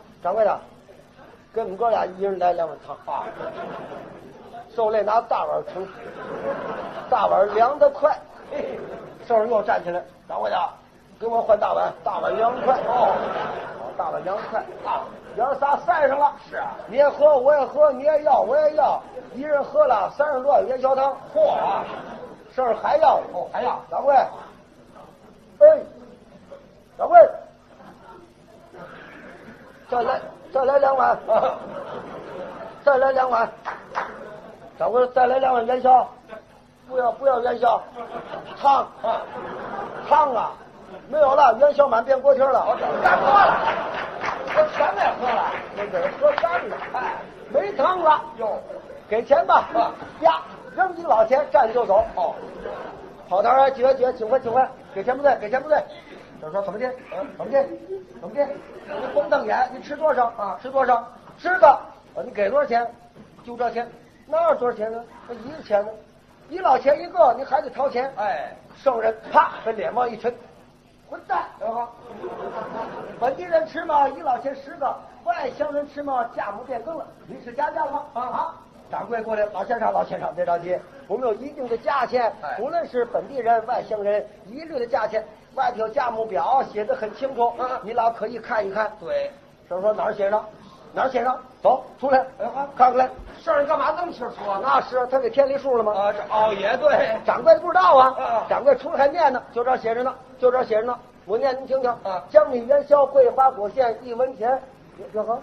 跟我们哥俩一人来2碗汤啊。受累拿大碗盛，大碗凉得快。圣人又站起来，掌柜的，给我换大碗，大碗凉快。哦，大碗凉快啊，爷仨赛上了。 是啊， 你也喝，我也喝，你也要，我也要，一人喝了30多碗元宵汤。 嚯！ 圣人还要？ 哦，还要。 掌柜，哎，掌柜，再来2碗，再来2碗。掌柜，再来2碗元宵。不要元宵，汤啊，没有了，元宵满变锅贴了。 干过了，我全给喝了， 那给喝干了。哎，没汤了。 哟， 给钱吧。呀，扔1老钱，站就走。哦，跑堂啊，几位，请回，给钱不对。就说怎么的？怎么的？你光瞪眼，你吃多少啊？吃多少？10个。你给多少钱？就这钱。哪有多少钱呢？那1个钱呢？1老钱1个，你还得掏钱。 哎， 圣人啪把脸往一沉，混蛋！本地人吃嘛1老钱10个，外乡人吃嘛价目变更了，你是加价了吗？啊！掌柜过来，老先生别着急，我们有一定的价钱，无论是本地人、外乡人，一律的价钱，外头有价目表写的很清楚，你老可以看一看。 对， 圣人说哪儿写上？走出来，看看来。 圣人干嘛那么清楚啊？ 那是他给添了数了吗？ 也对。 掌柜不知道啊。掌柜出来还念呢，就这写着呢。我念您听听。江米元宵桂花果馅1文钱。这好。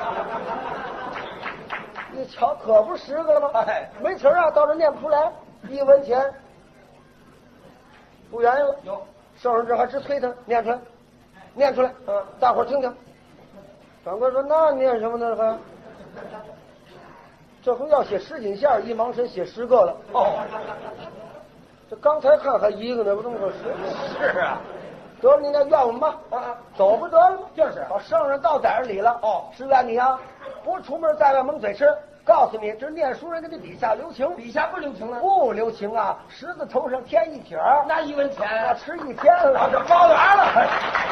一瞧可不10个了吗？没词啊，到这念不出来。1文钱。 不愿意了。有，圣人这还直催他念出来，念出来，大伙儿听听。张哥说：“那念什么呢？还这回要写10锦线，一忙神写10个了。哦，这刚才看还1个呢，不这么个10。是啊，得了，你那怨我们吧，走不得了吗？就是把圣人到在这里了。哦，是愿你啊，不出门在外蒙嘴吃。告诉你，这念书人给你笔下留情，笔下不留情了，不留情啊！石字头上添1撇，那1文钱啊，吃1天了，这包圆了。”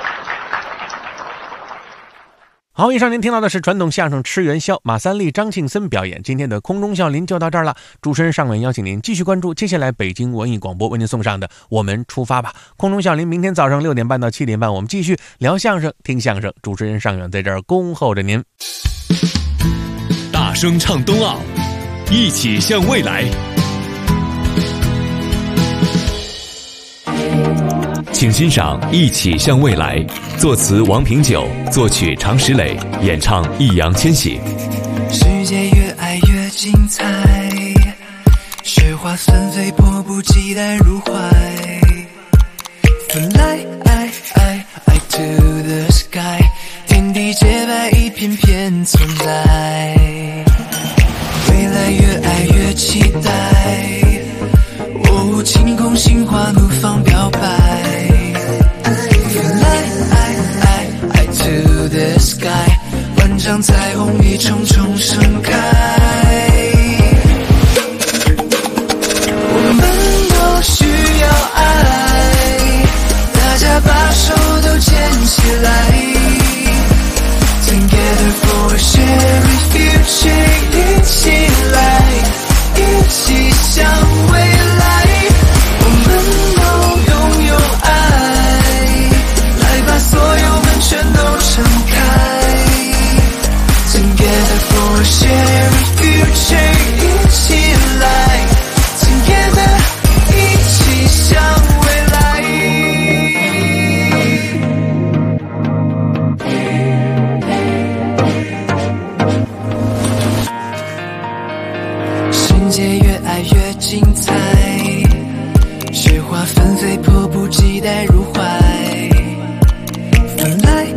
好，以上您听到的是传统相声吃元宵，马三立、张庆森表演。今天的空中笑林就到这儿了，主持人尚文邀请您继续关注接下来北京文艺广播为您送上的《我们出发吧》。空中笑林明天早上6点半到7点半，我们继续聊相声、听相声。主持人尚远在这儿恭候着您。 大声唱冬奥，一起向未来。请欣赏《一起向未来》，作词王平久，作曲常石磊，演唱易烊千玺。 世界越爱越精彩，雪花纷飞，迫不及待入怀。Fly to the sky， 天地洁白，一片片存在。未来越爱越期待，哦，晴空心花怒放表白。Fly to the sky， 万丈彩虹一重重盛开。我们都需要爱，大家把手都牵起来。Together for a shared future， 一起来，一起向未来。我们都拥有爱，来把所有门全都敞开。Together for a shared future， 一起来 ，Together 一起向未来。世界越爱越精彩，雪花纷飞，迫不及待入怀。Fly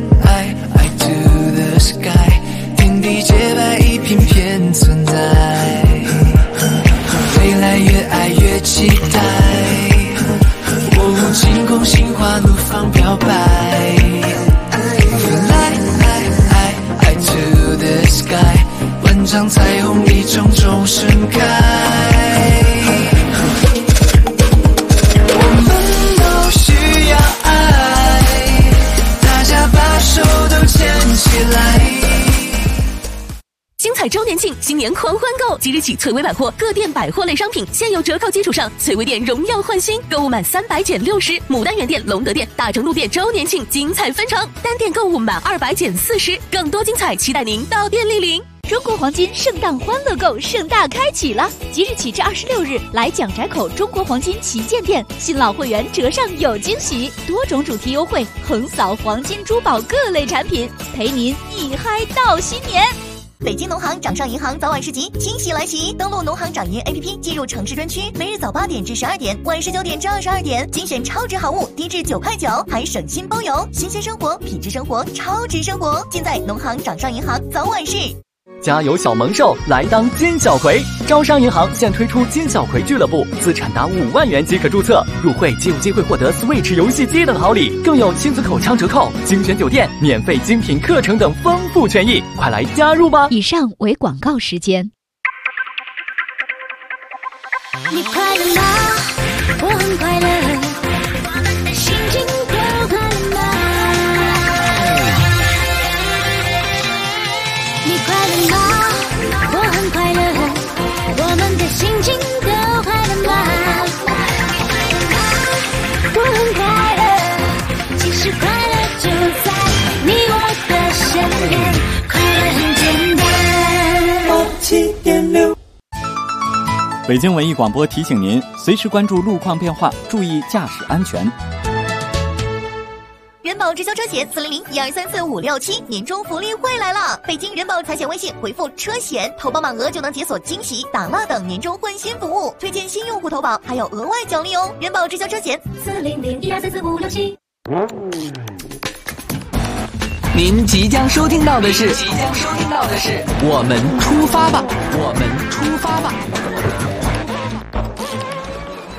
to the sky， 天地洁白，一片片存在。未来越爱越期待，哦，晴空心花怒放表白。Fly to the sky， 万丈彩虹一重重盛开。我们都需要爱，大家把手都牵起来。 精彩周年庆，新年狂欢购！即日起，翠微百货各店百货类商品现有折扣基础上，翠微店荣耀焕新，购物满300减60。牡丹园店、隆德店、大成路店周年庆精彩纷呈，单店购物满200减40，更多精彩期待您到店莅临。 中国黄金圣诞欢乐购盛大开启了，即日起至26日，来蒋宅口中国黄金旗舰店，新老会员折上有惊喜，多种主题优惠，横扫黄金珠宝各类产品，陪您一嗨到新年。 北京农行掌上银行早晚市集惊喜来袭，登录农行掌银 APP 进入城市专区，每日早8点至12点，晚19点至22点，精选超值好物，低至9块9，还省心包邮，新鲜生活，品质生活，超值生活，尽在农行掌上银行早晚市。 家有小萌兽，来当金小葵。招商银行现推出金小葵俱乐部，资产达5万元即可注册，入会即有机会获得 Switch 游戏机等好礼，更有亲子口腔折扣、精选酒店、免费精品课程等丰富权益，快来加入吧！ 以上为广告时间。 你快乐吗？我很快乐，心情都快乐吗？你快乐吗？我很快乐，我们的心情都快乐吗？我很快乐，其实快乐就在你我的身边，快乐很简单。7.6 北京文艺广播提醒您，随时关注路况变化，注意驾驶安全。 人保直销车险400-1234-567，年终福利会来了！北京人保财险微信回复车险，投保满额就能解锁惊喜、打蜡等年终换新服务，推荐新用户投保还有额外奖励哦！人保直销车险 400-1234-567。 您即将收听到的是，我们出发吧，我们出发吧。